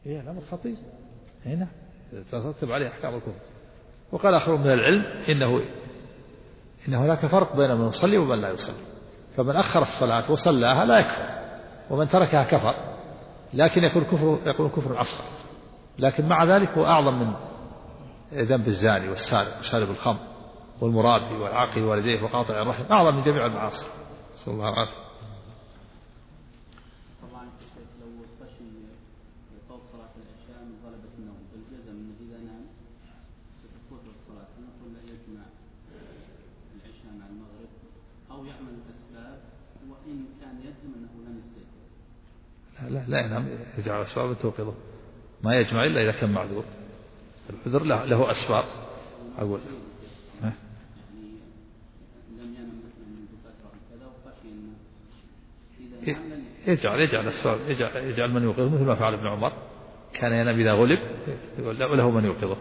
هي الأمر خطير هنا ترتب عليه أحكام الكفر. وقال آخرون من العلم إن هناك فرق بين من يصلي ومن لا يصلي، فمن أخر الصلاة وصلاها لا يكفر، ومن تركها كفر، لكن يكون كفر أصغر، لكن مع ذلك هو أعظم من ذنب الزاني والسارق وشارب الخمر والمرابي والعاقل والديه وقاطع الرحم، أعظم من جميع المعاصي. صلى الله عليه وسلم. طبعا لو خشي فوق صلاة العشاء من غلبة النوم بالجزم أنه إذا نام ستفوت الصلاة، نقول لا يجمع العشاء مع المغرب أو يعمل الأسباب، وإن كان يجزم أنه لم يستيقظ لا ينام، يجعل أسباب توقظه، ما يجمع إلا إذا كان معذور. العذر له أسباب. أقول يعني لم ينم مثلا منذ فترة كذا وخشي أنه إذا يجعل أسباب، يجعل من يوقظه، مثل ما فعل ابن عمر، كان ينام إذا غلب وله من يوقظه.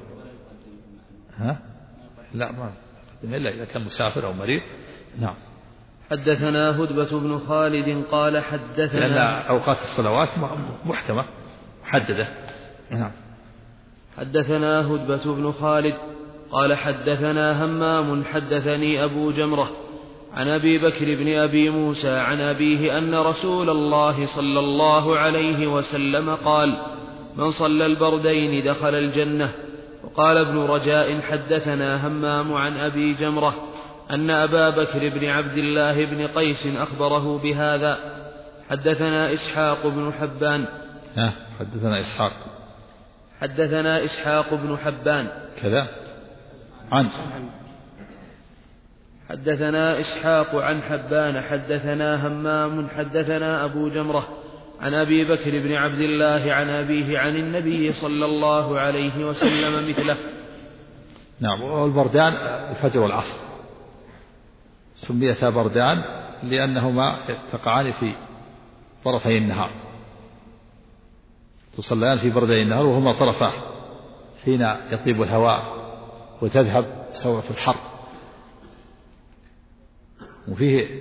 لا ما إلا إذا كان مسافر أو مريض. نعم. حدثنا هدبة بن خالد قال حدثنا، لأن أوقات الصلوات محكمة محددة. نعم. حدثنا هدبة بن خالد قال حدثنا همام حدثني أبو جمرة عن أبي بكر بن أبي موسى عن أبيه أن رسول الله صلى الله عليه وسلم قال: من صلى البردين دخل الجنة. وقال ابن رجاء حدثنا همام عن أبي جمرة أن أبا بكر بن عبد الله بن قيس أخبره بهذا. حدثنا إسحاق بن حبان حدثنا إسحاق بن حبان كذا حدثنا إسحاق عن حبان حدثنا همام حدثنا أبو جمرة عن أبي بكر بن عبد الله عن أبيه عن النبي صلى الله عليه وسلم مثله. نعم. والبردان الفجر والعصر سميتا بردان لأنهما تقعان في طرفي النهار، تصليان في بردي النهار وهما طرفاه حين يطيب الهواء وتذهب سوءة الحر. وفيه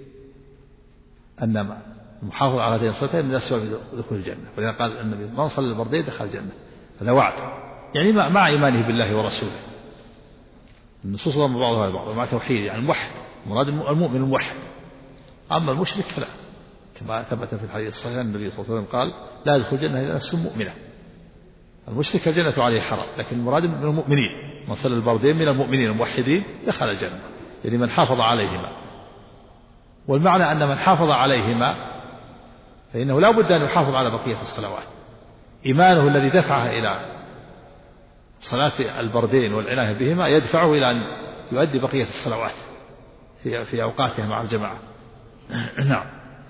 أن المحافظة على هذين الصلاتين من أسباب دخول الجنة، ولذا قال النبي: من صلى البردين دخل الجنة. هذا وعد، يعني مع إيمانه بالله ورسوله. النصوص ضم بعضها البعض، ومع توحيد يعني الموحد، مراد المؤمن الموحد. أما المشرك فلا، كما ثبت في الحديث الصحيح النبي صلى الله عليه وسلم قال: لا يدخل الجنة إلا نفس مؤمنة. المشرك الجنة عليه حرام، لكن المراد من المؤمنين، من صلى البردين من المؤمنين الموحدين دخل الجنة، يعني من حافظ عليهما. والمعنى أن من حافظ عليهما فإنه لا بد أن يحافظ على بقية الصلوات. إيمانه الذي دفعه إلى صلاة البردين والعناية بهما يدفعه إلى أن يؤدي بقية الصلوات في أوقاتها مع الجماعة. نعم.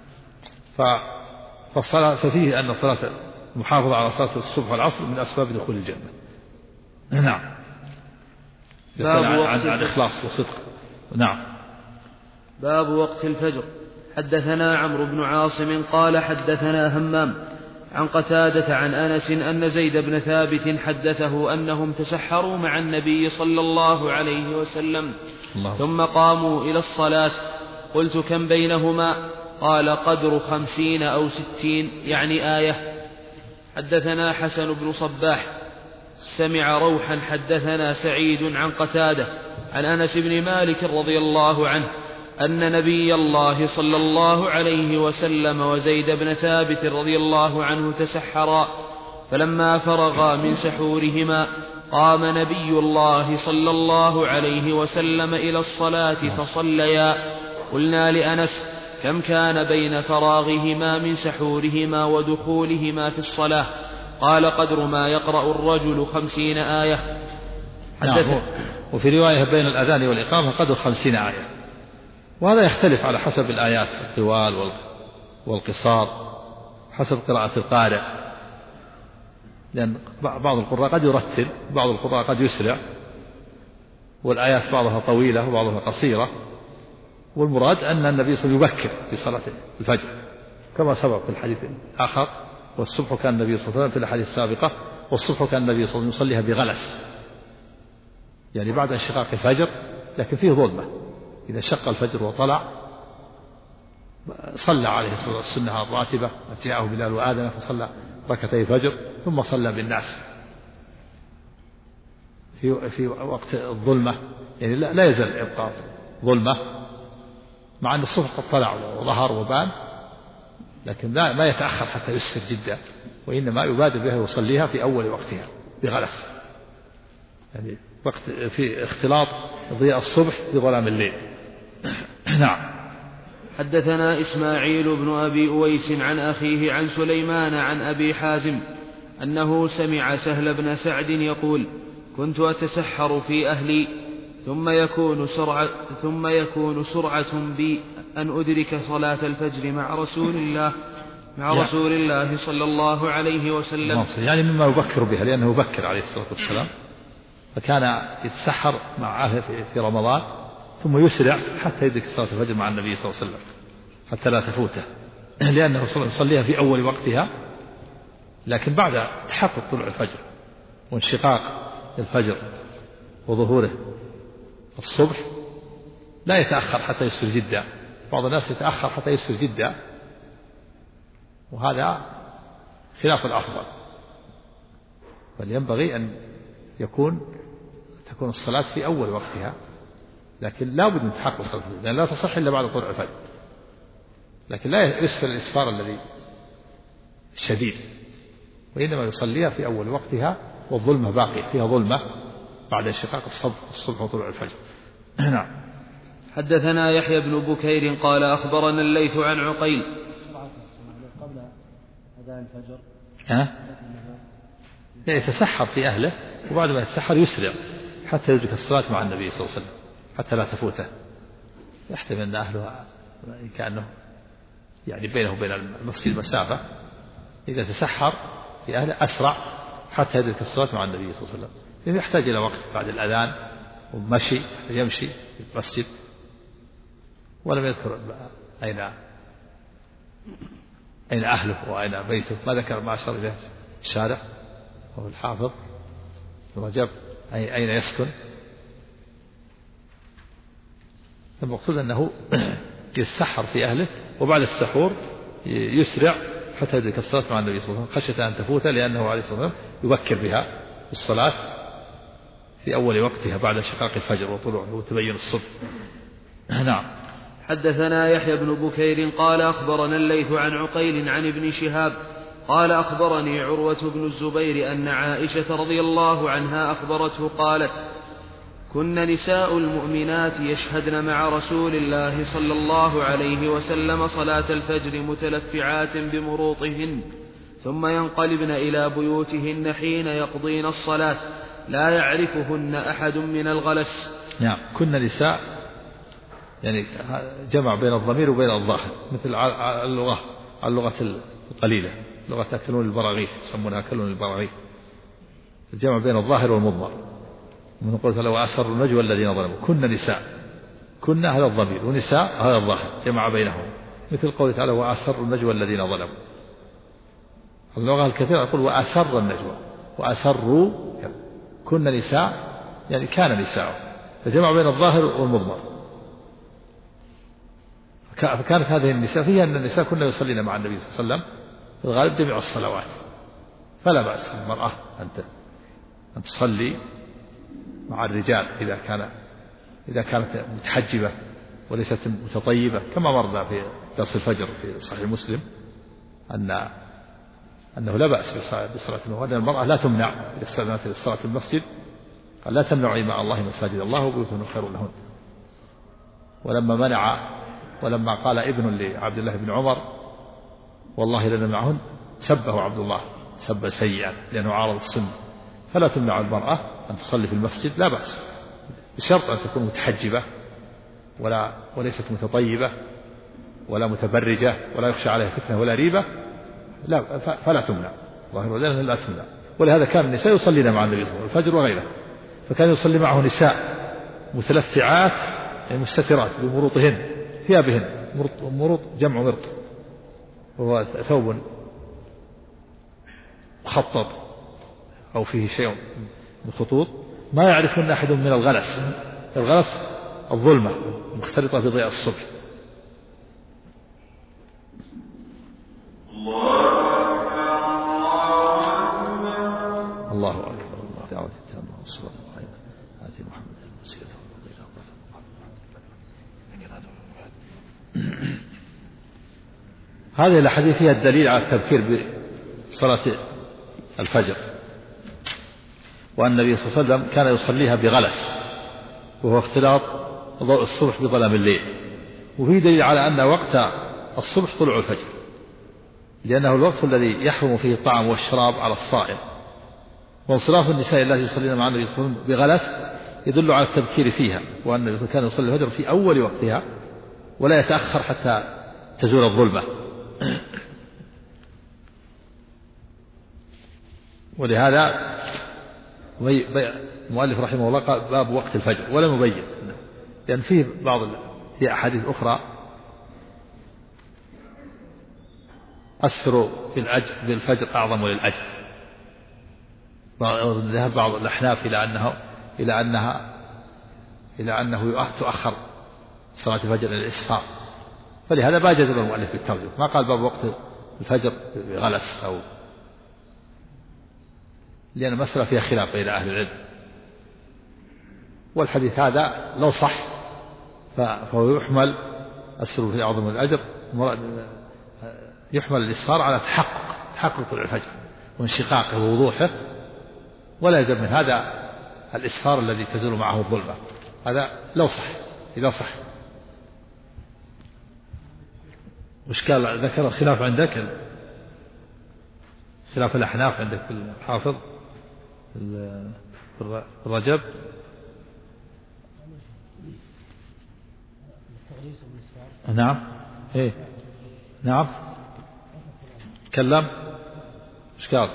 ففيه أن صلاة المحافظة على صلاة الصبح والعصر من أسباب دخول الجنة. نعم. عن إخلاص وصدق. نعم. باب وقت الفجر. حدثنا عمرو بن عاصم قال حدثنا همام عن قتادة عن أنس أن زيد بن ثابت حدثه أنهم تسحروا مع النبي صلى الله عليه وسلم ثم قاموا إلى الصلاة. قلت: كم بينهما؟ قال: قدر 50 أو 60، يعني آية. حدثنا حسن بن صباح سمع روحا حدثنا سعيد عن قتادة عن أنس بن مالك رضي الله عنه أن نبي الله صلى الله عليه وسلم وزيد بن ثابت رضي الله عنه تسحرا، فلما فرغا من سحورهما قام نبي الله صلى الله عليه وسلم إلى الصلاة فصليا. قلنا لأنس: كم كان بين فراغهما من سحورهما ودخولهما في الصلاة؟ قال: قدر ما يقرأ الرجل 50 آية. وفي رواية بين الأذان والإقامة قدر 50 آية، وهذا يختلف على حسب الآيات الطوال والقصار، حسب قراءة القارئ، لأن بعض القراء قد يرتل، بعض القراء قد يسرع، والآيات بعضها طويلة وبعضها قصيرة. والمراد أن النبي صلى الله عليه وسلم يبكر في صلاة الفجر كما سبق في الحديث الآخر: والصبح كان النبي صلى الله عليه وسلم في الأحاديث السابقة، والصبح كان النبي صلى الله عليه وسلم يصليها بغلس، يعني بعد انشقاق الفجر لكن فيه ظلمة. إذا شق الفجر وطلع صلى عليه السنة الراتبة، جاءه بلال وآذن فصلى ركعتي الفجر، ثم صلى بالناس في وقت الظلمة، يعني لا يزال يبقى ظلمة، مع أن الصبح قد طلع وظهر وبان، لكن ما يتأخر حتى يسفر جدا، وإنما يبادر بها ويصليها في أول وقتها بغلس، يعني وقت في اختلاط ضياء الصبح بظلام الليل. نعم. حدثنا إسماعيل بن أبي أويس عن أخيه عن سليمان عن أبي حازم أنه سمع سهل بن سعد يقول: كنت أتسحر في أهلي ثم يكون سرعة بي أن أدرك صلاة الفجر مع رسول الله صلى الله عليه وسلم، يعني مما يبكر بها، لأنه يبكر عليه الصلاة والسلام، فكان يتسحر مع أهله في رمضان، ثم يسرع حتى يدرك صلاة الفجر مع النبي صلى الله عليه وسلم حتى لا تفوته، لأنه يصليها في أول وقتها، لكن بعد تحقق طلوع الفجر وانشقاق الفجر وظهوره الصبح لا يتأخر حتى يسر جدا. بعض الناس يتأخر حتى يسر جدا، وهذا خلاف الأفضل، بل ينبغي أن تكون الصلاة في أول وقتها، لكن لا بد من تحقق صلاة الفجر، لأن لا تصح إلا بعد طلوع الفجر، لكن لا يسفر الإسفار الذي الشديد، وإنما يصليها في أول وقتها والظلمة باقية، فيها ظلمة بعد انشقاق الصبح وطلوع الفجر. نعم. حدثنا يحيى بن بكير قال أخبرنا الليث عن عقيل قبل أذان الفجر يتسحر في أهله، وبعد ما يتسحر يسرع حتى يدرك الصلاة مع النبي صلى الله عليه وسلم حتى لا تفوته. يحتمل أن أهله كأنه يعني بينه وبين المسجد مسافة، إذا تسحر في أهله أسرع حتى يدرك الصلاة مع النبي صلى الله عليه وسلم، يعني يحتاج إلى وقت بعد الأذان ومشي، يمشي في المسجد، ولم يذكر أين أهله وأين بيته، ما ذكر ما أشار إليه الشارع وهو الحافظ رجب أين يسكن. المقصود أنه يتسحر في أهله، وبعد السحور يسرع حتى يدرك الصلاة مع النبي صلى الله عليه وسلم خشية أن تفوته، لأنه عليه الصلاة والسلام يبكر بها الصلاة في أول وقتها بعد انشقاق الفجر وطلوعه وتبين الصبح. نعم. حدثنا يحيى بن بكير قال أخبرنا الليث عن عقيل عن ابن شهاب قال أخبرني عروة بن الزبير أن عائشة رضي الله عنها أخبرته قالت: كن نساء المؤمنات يشهدن مع رسول الله صلى الله عليه وسلم صلاة الفجر متلفعات بمروطهن، ثم ينقلبن إلى بيوتهن حين يقضين الصلاة لا يعرفهن أحد من الغلس. نعم. كن نساء يعني جمع بين الضمير وبين الظاهر، مثل اللغة القليلة، لغة أكلون البراغيث يسمونها أكلون البراغيث، الجمع بين الظاهر والمضمر، من قلت لو أسروا النجوى الذين ظلموا. كن نساء، كن هذا الضمير ونساء هذا الظاهر، جمع بينهم، مثل قوله تعالى وأسروا النجوى الذين ظلموا. اللغة الكثيرة يقول وأسر النجوى، وأسروا، كن نساء يعني كان نساء، فجمع بين الظاهر والمضمر. فكانت هذه النساء فيها أن النساء كنا يصلين مع النبي صلى الله عليه وسلم في الغالب جميع الصلوات، فلا بأس المرأة أن تصلي مع الرجال إذا كانت متحجبة وليست متطيبة، كما مرنا في درس الفجر في صحيح مسلم أنه لا بأس بصلاة، وأن المرأة لا تمنع إذا استأذنت للصلاة في المسجد، قال لا تمنعوا إماء الله مساجد الله وبيوتهن خير لهن. ولما قال ابن لعبد الله بن عمر والله لنمنعهن، سبه عبد الله سبا سيئا لأنه عارض السنة. فلا تمنع المرأة أن تصلي في المسجد، لا بأس، بشرط أن تكون متحجبة وليست متطيبة ولا متبرجة ولا يخشى عليها فتنة ولا ريبة، لا فلا تمنع، ظاهر ذلك لا تمنع. ولهذا كان النساء يصلين مع النبي صلى الله عليه وسلم الفجر وغيره، فكان يصلي معه نساء متلفعات يعني مستترات بمروطهن، ثيابهن، مروط جمع مرط، وهو ثوب مخطط أو فيه شيء من خطوط ما يعرفون أحد من الغلس. الغلس الظلمة مختلطة بضياء الصبح، الله أكبر الله دعوة التامة والصلاة القائمة آتي محمد المسيرة هذه الأحاديث فيها الدليل على التبكير بصلاة الفجر، وأن النبي صلى الله عليه وسلم كان يصليها بغلس وهو اختلاط ضوء الصبح بظلام الليل. وفيه دليل على أن وقت الصبح طلوع الفجر، لأنه الوقت الذي يحرم فيه الطعام والشراب على الصائم. وانصراف النساء التي يصلين مع النبي صلى الله عليه وسلم بغلس يدل على التبكير فيها، وأن النبي كان يصلي الفجر في أول وقتها ولا يتأخر حتى تزول الظلمة. ولهذا المؤلف رحمه الله قال باب وقت الفجر ولم يبين، لأن فيه في أحاديث أخرى أسفر بالفجر أعظم للأجر. ذهب بعض الأحناف إلى أنه تؤخر صلاة الفجر إلى الإسفار، فلهذا ما جزم المؤلف بالترجمة، ما قال باب وقت الفجر بغلس لأن المسألة فيها خلاف بين أهل العلم. والحديث هذا لو صح فهو يحمل السر في أعظم الأجر، يحمل الإسفار على تحقق طلوع الفجر وانشقاقه ووضوحه، ولا يلزم من هذا الإسفار الذي تزول معه الظلمة. هذا لو صح، إذا صح. وإشكال ذكر الخلاف عندك، خلاف الأحناف عندك في الحافظ الرجب. نعم إيه نعم تكلم. إيش قال؟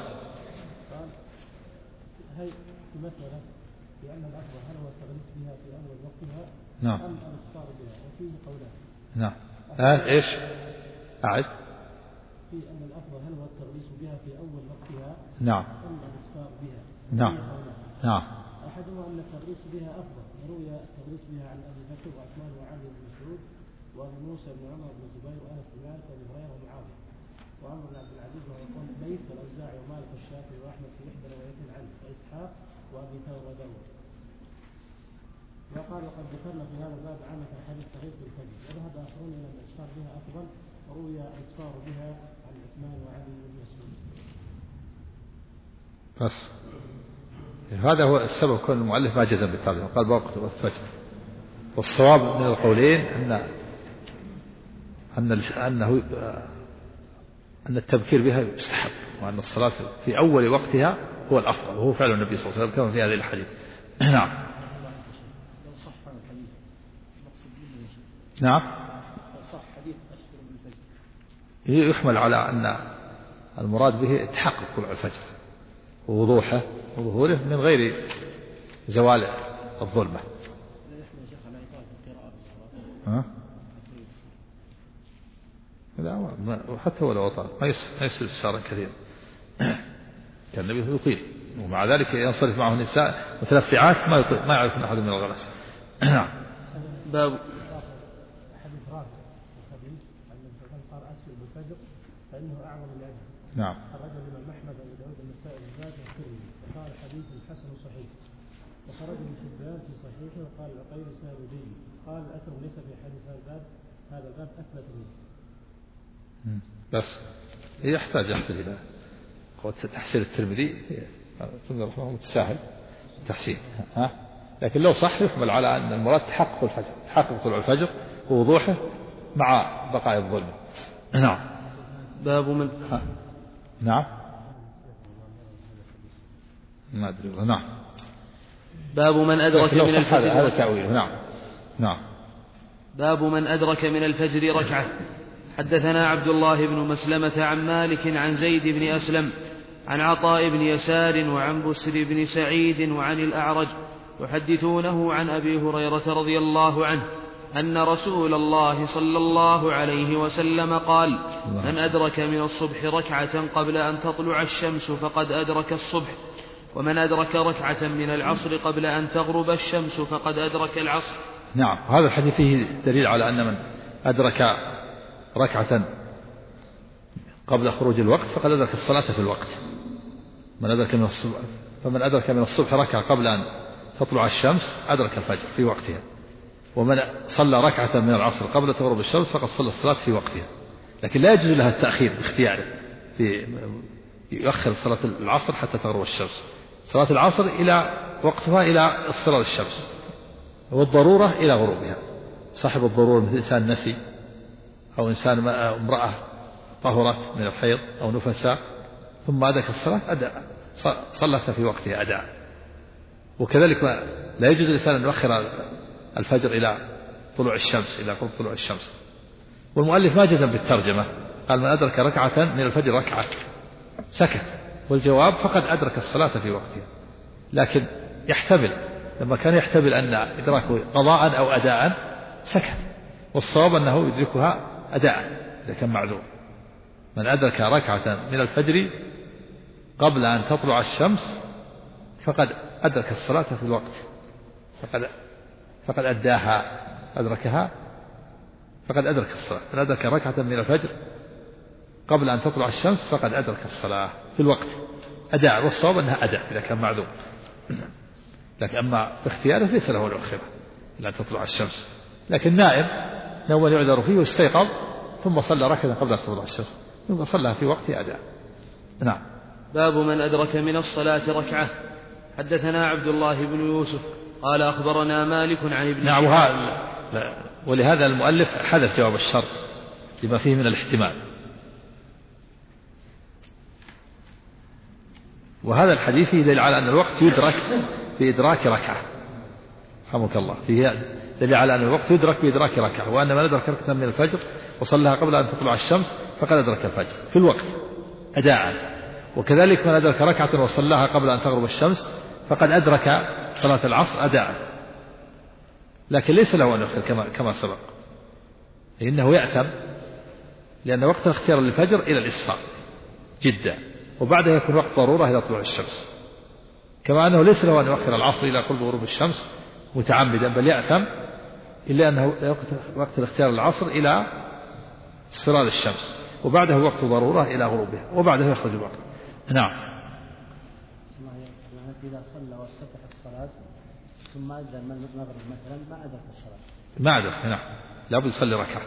هي المسألة لأن الأفضل هل هو التغليس بها في أول وقتها نعم أم الإسفار بها، وفيه قولان. نعم إيش أعد؟ في أن الأفضل هل هو التغليس بها في أول وقتها نعم أم الإسفار بها. نعم نعم. أحدهما أن التغليس بها أفضل، وروي التغليس بها عن أبي بكر وعثمان وعلي بن مسعود وأبي موسى بن عمر بن الزبير وأنس بن مالك وأبي هريرة ومعاوية وعمر بن عبد العزيز وهو يقول الليث والأوزاعي ومالك والشافعي وأحمد في إحدى روايتين عنه وإسحاق وأبي ثور وداود. وقال وقد ذكرنا في هذا الباب عامة حديث تغيث بالفجر، وذهب آخرون إلى أن الإسفار بها أفضل، وروي الإسفار بها عن عثمان وعلي بن مسعود. بس هذا هو السبب كون المؤلف ما جزم بالترجمة، قال بوقت الفجر. والصواب من القولين أن التبكير بها يستحب، وأن الصلاة في أول وقتها هو الأفضل، وهو فعل النبي صلى الله عليه وسلم كما في هذه الحديث. نعم لو صح هذا الحديث نعم صح حديث أسفر بالفجر يحمل على أن المراد به تحقق طلوع الفجر ووضوحه وظهوره من غير زوال الظلمة. لا حتى ولو أطال ما يصير إشارة كثيرا، كان النبي يطيل، ومع ذلك ينصرف معه النساء متلفعات ما يعرفون أحد من الغلس. نعم. باب حديث رافع الحديث عن النبي قال أسفر بالفجر فإنه أعظم الأجر. نعم. خرج الإمام أحمد وأبو داود والنسائي بالذات والترمذي وقال حديث حسن صحيح، وخرج ابن حبان في صحيحه وقال العقيل إسناد جيد. قال الأثر ليس في حديث هذا الباب أثبت منه. بس يحتاج إلى قوة تحسين الترمذي، ثم رحمه متساهل تحسين، لكن لو صح يحمل على أن المراد تحقق الفجر، تحقق طلوع الفجر ووضوحه مع بقاء الظلم. نعم. باب من نعم ما أدري. نعم. باب من أدرك من الفجر هذا تأويل. نعم. نعم. باب من أدرك من الفجر ركعة. حدثنا عبد الله بن مسلمة عن مالك عن زيد بن أسلم عن عطاء بن يسار وعن بسر بن سعيد وعن الأعرج يحدثونه عن أبي هريرة رضي الله عنه أن رسول الله صلى الله عليه وسلم قال من أدرك من الصبح ركعة قبل أن تطلع الشمس فقد أدرك الصبح، ومن أدرك ركعة من العصر قبل أن تغرب الشمس فقد أدرك العصر. نعم. هذا الحديث فيه دليل على أن من أدرك ركعة قبل خروج الوقت فقد أدرك الصلاة في الوقت. من أدرك من فمن أدرك من الصبح ركعة قبل أن تطلع الشمس أدرك الفجر في وقتها، ومن صلى ركعة من العصر قبل تغرب الشمس فقد صلى الصلاة في وقتها. لكن لا يجوز لها التأخير باختياره، يؤخر صلاة العصر حتى تغرب الشمس. صلاة العصر إلى وقتها إلى اصفرار الشمس، والضرورة إلى غروبها. صاحب الضرورة مثل إنسان نسي، أو إنسان امرأة طهرت من الحيض أو نفساء ثم أدرك الصلاة صلت في وقتها أداء. وكذلك لا يجوز الإنسان أن يؤخر الفجر إلى طلوع الشمس، إلى قرب طلوع الشمس. والمؤلف ما جزم بالترجمة، قال من أدرك ركعة من الفجر ركعة سكت، والجواب فقد أدرك الصلاة في وقتها. لكن يحتمل، لما كان يحتمل أن إدراكه قضاء أو أداء سكت، والصواب أنه يدركها أداء إذا كان معذور. من أدرك ركعة من الفجر قبل أن تطلع الشمس فقد أدرك الصلاة في الوقت، فقد أداها، أدركها، فقد أدرك الصلاة. من أدرك ركعة من الفجر قبل أن تطلع الشمس فقد أدرك الصلاة في الوقت أداء، والصواب أنها أداء إذا كان معذور. لكن أما باختياره ليس له أن يؤخره إلى أن تطلع الشمس. لكن نائم نوما يعذر فيه واستيقظ ثم صلى ركعة قبل أن تطلع الشمس ثم صلى في وقت أداء. نعم. باب من أدرك من الصلاة ركعة. حدثنا عبد الله بن يوسف قال أخبرنا مالك عن ابن نعم. ولهذا المؤلف حذف جواب الشرط لما فيه من الاحتمال. وهذا الحديث يدل على أن الوقت يدرك بإدراك ركعة، رحمك الله، فيه دليل على أن الوقت يدرك بإدراك ركعة، وأن من أدرك ركعة من الفجر وصلىها قبل أن تطلع الشمس فقد أدرك الفجر في الوقت أداء. وكذلك من أدرك ركعة وصلىها قبل أن تغرب الشمس فقد أدرك صلاة العصر أداء. لكن ليس له أن يؤخر كما سبق، إنه يأثم، لأن وقت الاختيار للفجر إلى الإسفار جدا، وبعدها يكون وقت ضرورة إلى طلوع الشمس. كما أنه ليس له أن يؤخر العصر إلى قرب غروب الشمس متعمدا، بل يأثم إلا أنه وقت الاختيار العصر إلى اصفرار الشمس، وبعده وقت ضرورة إلى غروبها، وبعده يخرج الوقت. نعم. إذا صلى واستفتح الصلاة ثم أدى المغرب مثلا ما أدرك الصلاة، ما أدرك، نعم، لابد يصلي ركعة.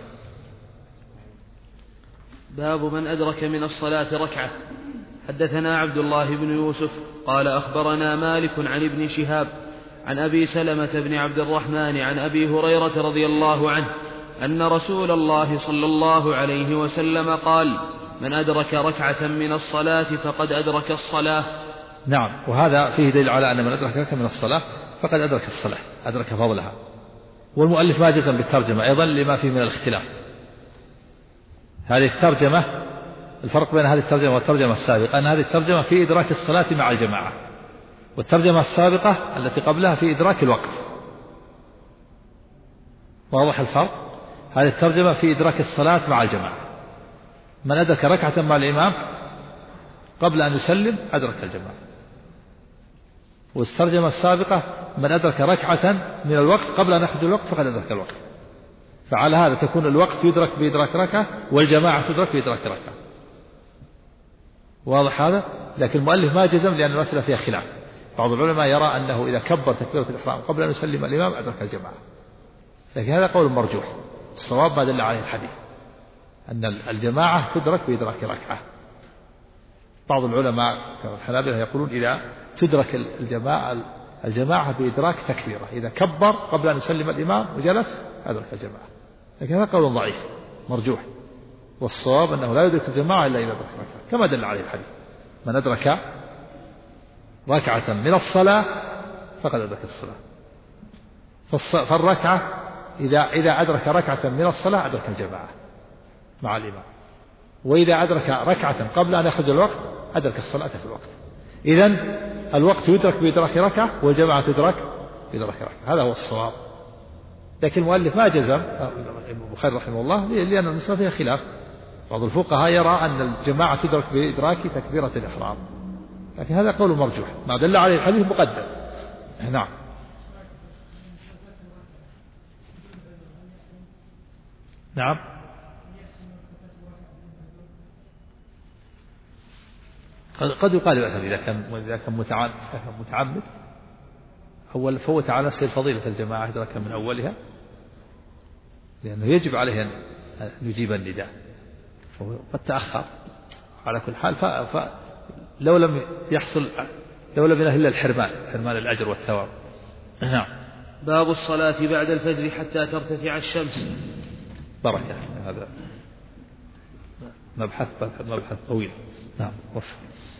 باب من أدرك من الصلاة ركعة. حدثنا عبد الله بن يوسف قال أخبرنا مالك عن ابن شهاب عن أبي سلمة بن عبد الرحمن عن أبي هريرة رضي الله عنه أن رسول الله صلى الله عليه وسلم قال من أدرك ركعة من الصلاة فقد أدرك الصلاة. نعم. وهذا فيه دليل على أن من أدرك ركعة من الصلاة فقد أدرك الصلاة، أدرك فضلها. والمؤلف ما جزم بالترجمة أيضا لما فيه من الاختلاف. هذه الترجمة، الفرق بين هذه الترجمة والترجمة السابقة أن هذه الترجمة في إدراك الصلاة مع الجماعة، والترجمة السابقة التي قبلها في إدراك الوقت. واضح الفرق؟ هذه الترجمة في إدراك الصلاة مع الجماعة، من أدرك ركعة مع الإمام قبل أن يسلم أدرك الجماعة. والترجمة السابقة من أدرك ركعة من الوقت قبل أن يخرج الوقت فقد أدرك الوقت. فعلى هذا تكون الوقت يدرك بإدراك ركعة والجماعة تدرك بإدراك ركعة. واضح هذا؟ لكن المؤلف ما جزم لأن المسألة فيها خلاف. بعض العلماء يرى أنه إذا كبر تكبيرة الإحرام قبل أن يسلم الإمام أدرك الجماعة، لكن هذا قول مرجوح. الصواب ما دل عليه الحديث أن الجماعة تدرك بإدراك ركعة. بعض العلماء الحنابلة يقولون إذا تدرك الجماعة بإدراك تكبيرة، إذا كبر قبل أن يسلم الإمام وجلس أدرك الجماعة، لكن هذا قول ضعيف مرجوح. والصواب أنه لا يدرك الجماعة إلا إذا أدرك ركعة، كما دل عليه الحديث من أدرك ركعة من الصلاة فقد أدرك الصلاة. فالركعة إذا أدرك ركعة من الصلاة أدرك الجماعة مع الإمام، وإذا أدرك ركعة قبل أن يخرج الوقت أدرك الصلاة في الوقت. إذن الوقت يدرك بإدراك ركعة والجماعة تدرك بإدراك ركعة، هذا هو الصواب. لكن المؤلف ما جزم البخاري رحمه الله لأن المسألة فيها خلاف. بعض الفقهاء يرى أن الجماعة تدرك بإدراك تكبيرة الإحرام، لكن هذا قول مرجوح ما دل عليه الحديث مقدم. نعم. نعم. قد يقال يؤثم إذا كان متعمد أول فوت على نفسه فضيلة الجماعة أدرك من أولها، لأنه يجب عليه أن يجيب النداء وقد تأخر. على كل حال فلو لم يحصل إلا حرمان الأجر والثواب. نعم. باب الصلاة بعد الفجر حتى ترتفع الشمس. بركة. هذا مبحث طويل. نعم. وفق.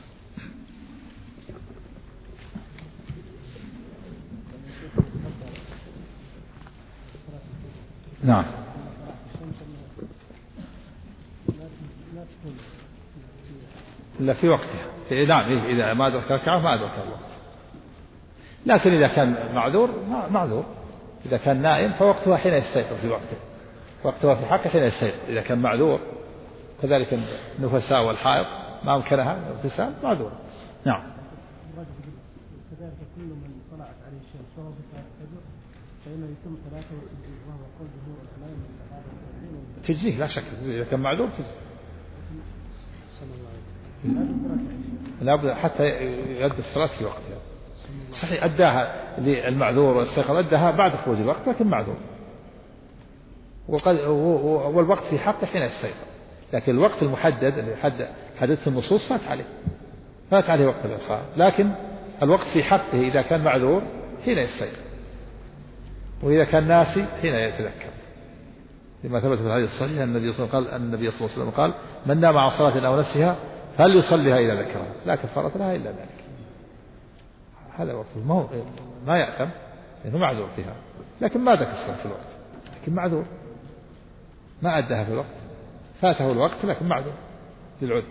نعم. إلا في وقتها. نعم. إذا ما أدرك ركعة ما أدرك الوقت. لكن إذا كان معذور إذا كان نائم فوقتها حين يستيقظ في وقته، وقتها في حقه حين يستيقظ. إذا كان معذور كذلك النفساء والحائض ما أمكنها اغتسال معذور. نعم. كذلك كل من طلعت عليه الشمس وهو في صلاة الفجر فإنه يتم صلاته وهو قول جمهور العلماء من الصحابة تجزيه لا شك. إذا كان معذور تجزيه. لابد حتى يؤدي الصلاة في وقتها. صحيح أداها للمعذور واستيقظ أداها بعد خروج الوقت لكن معذور، والوقت في حقه حين يستيقظ. لكن الوقت المحدد اللي حددته النصوص فات عليه وقت الإصلاة، لكن الوقت في حقه إذا كان معذور حين يستيقظ، وإذا كان ناسي حين يتذكر، لما ثبت في الحديث الصحيح النبي صلى الله عليه وسلم قال: من نام عن صلاة أو نسيها فليصليها إذا ذكرها لا كفارة لها إلا ذلك. هذا وقته ما يأثم لأنه معذور فيها، لكن ما ذكر الصلاة في الوقت، لكن معذور ما أداها في الوقت، فاته الوقت لكن معذور للعذر.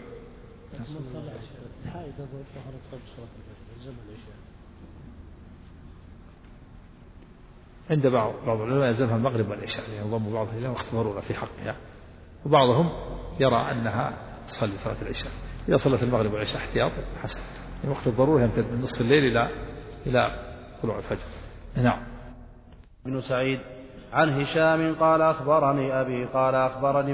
عند بعض العلماء يلزمها المغرب والعشاء، يعني يضم بعضها إلى وقت ضرورة في حقها، وبعضهم يرى أنها تصلي صلاة العشاء. إذا صلت المغرب والعشاء احتياط حسن، من وقت الضرورة يمتد من نصف الليل إلى طلوع الفجر. نعم. ابن سعيد عن هشام قال أخبرني أبي قال أخبرني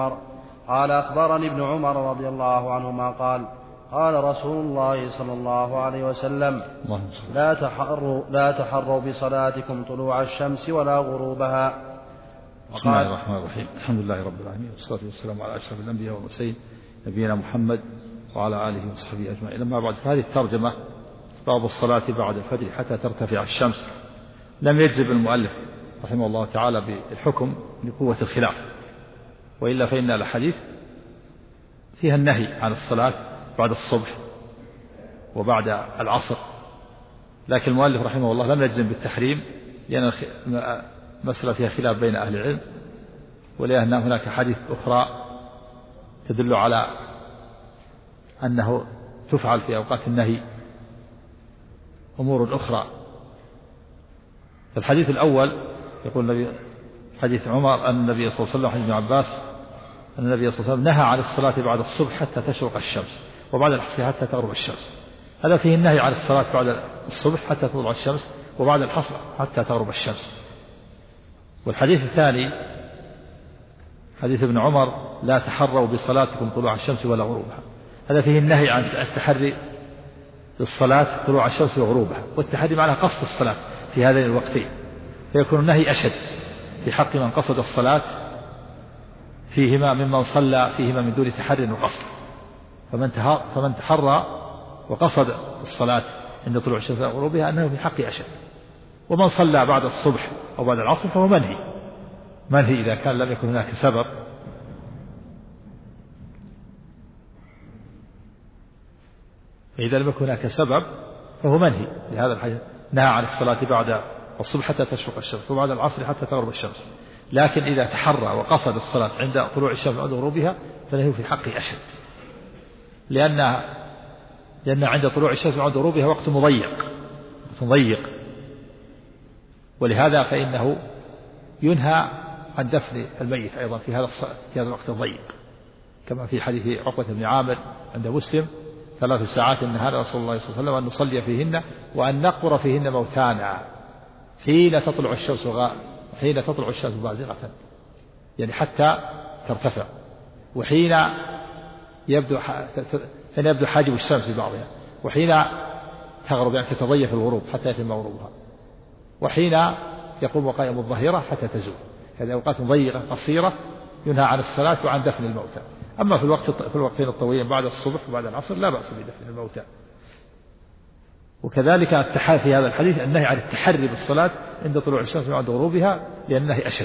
ابن عمر رضي الله عنهما قال رسول الله صلى الله عليه وسلم: لا تحروا بصلاتكم طلوع الشمس ولا غروبها. بسم الله الرحمن الرحيم. الحمد لله رب العالمين، والصلاة والسلام على أشرف الأنبياء والمرسلين نبينا محمد وعلى آله وصحبه أجمعين. أما بعد، فهذه الترجمة باب الصلاة بعد الفجر حتى ترتفع الشمس لم يجزم المؤلف رحمه الله تعالى بالحكم لقوة الخلاف، وإلا فإن الحديث فيها النهي عن الصلاة بعد الصبح وبعد العصر، لكن المؤلف رحمه الله لم يجزم بالتحريم لأن مسألة فيها خلاف بين أهل العلم، ولأن هناك حديث أخرى تدل على أنه تفعل في أوقات النهي أمور أخرى. الحديث الأول يقول النبي حديث عمر أن النبي صلى الله عليه وسلم حديث ابن عباس أن النبي صلى الله عليه وسلم نهى عن الصلاة بعد الصبح حتى تشرق الشمس وبعد العصر حتى تغرب الشمس. هذا فيه النهي عن الصلاة بعد الصبح حتى تطلع الشمس وبعد العصر حتى تغرب الشمس. والحديث الثاني حديث ابن عمر: لا تحروا بصلاتكم طلوع الشمس ولا غروبها. هذا فيه النهي عن التحري بالصلاة طلوع الشمس وغروبها، والتحري معناه قصد الصلاة في هذين الوقتين، فيكون النهي أشد في حق من قصد الصلاة فيهما ممن صلى فيهما من دون تحري وقصد. فمن تحرى وقصد الصلاة عند طلوع الشمس وغروبها أنه في حق أشد. ومن صلى بعد الصبح أو بعد العصر فهو منهي إذا كان لم يكن هناك سبب. فإذا لم يكن هناك سبب فهو منهي. لهذا الحديث نهى عن الصلاة بعد الصبح حتى تشرق الشمس وبعد العصر حتى تغرب الشمس. لكن إذا تحرى وقصد الصلاة عند طلوع الشمس وعند غروبها فله في حقه أشد، لأن عند طلوع الشمس وعند غروبها وقت مضيق، ولهذا فإنه ينهى عن دفن الميت أيضا في هذا الوقت الضيق، كما في حديث عقبة بن عامر عند مسلم: 3 ساعات نهانا رسول الله صلى الله عليه وسلم أن نصلي فيهن وأن نقبر فيهن موتانا حين تطلع الشمس بازغة، يعني حتى ترتفع، وحين حين يبدو حاجب الشمس ببعضها، وحين تغرب يعني تتضيف الغروب حتى يتم غروبها، وحين يقوم قائم الظهيرة حتى تزول. هذه أوقات ضيقة قصيرة ينهى عن الصلاة وعن دفن الموتى. أما في الوقتين الطويلين بعد الصبح وبعد العصر لا بأس بدفن الموتى. وكذلك التحري في هذا الحديث النهي عن التحري بالصلاة عند طلوع الشمس وعند غروبها، لأن النهي أشد.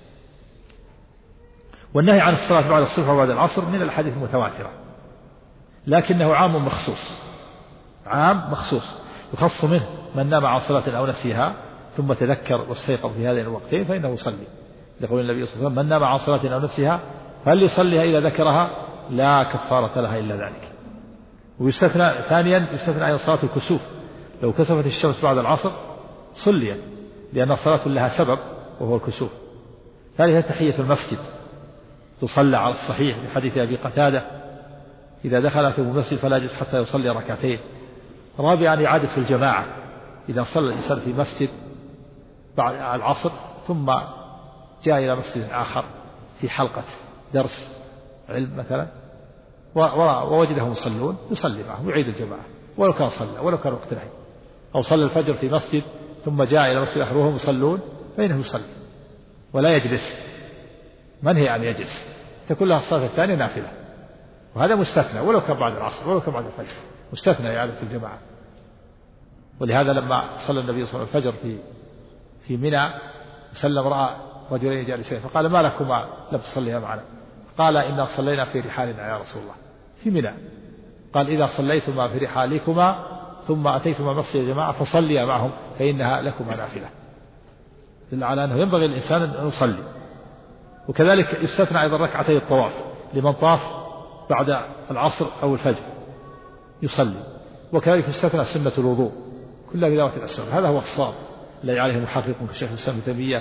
والنهي عن الصلاة بعد الصبح وبعد العصر من الأحاديث المتواترة، لكنه عام مخصوص، عام مخصوص يخص منه من نام عن صلاة أو نسيها ثم تذكر واستيقظ في هذين الوقتين فإنه يصلي، لقول النبي صلى الله عليه وسلم: من نام عن صلاة أو نسيها فليصليها إذا ذكرها لا كفارة لها إلا ذلك. ويستثنى ثانيا يستثنى أيضا صلاة الكسوف، لو كسفت الشمس بعد العصر صليت، لأن صلاة لها سبب وهو الكسوف. ثالثا تحية المسجد تصلى على الصحيح في حديث أبي قتادة: إذا دخل أحدكم المسجد فلا يجلس حتى يصلي ركعتين. رابعا إعادة الجماعة، إذا صلى الإنسان في مسجد بعد العصر ثم جاء إلى مسجد آخر في حلقة درس علم مثلا ووجدهم يصلون يصلي معهم ويعيد الجماعة ولو كان صلى ولو كان وقت نهي، أو صلى الفجر في مسجد ثم جاء إلى مسجد آخر وهم يصلون فإنه يصلي ولا يجلس، منهي أن يجلس، تكون لها الصلاة الثانية نافلة، وهذا مستثنى ولو كان بعد العصر ولو كان بعد الفجر، مستثنى إعادة الجماعة. ولهذا لما صلى النبي صلى الله عليه وسلم الفجر في منى سلم رأى رجلين جالسين فقال: ما لكما لم تصليا معنا؟ قال: إنا صلينا في رحالنا يا رسول الله في منى. قال: إذا صليتما في رحالكما ثم أتيتما مسجد الجماعة فصليا معهم فإنها لكما نافلة، دل على أنه ينبغي الإنسان أن يصلي. وكذلك يستثنى أيضا ركعتي الطواف لمن طاف بعد العصر أو الفجر يصلي. وكذلك يستثنى سنة الوضوء كلها بذوات الأسباب. هذا هو الصواب الذي عليه محقق كشيخ الإسلام ابن تيمية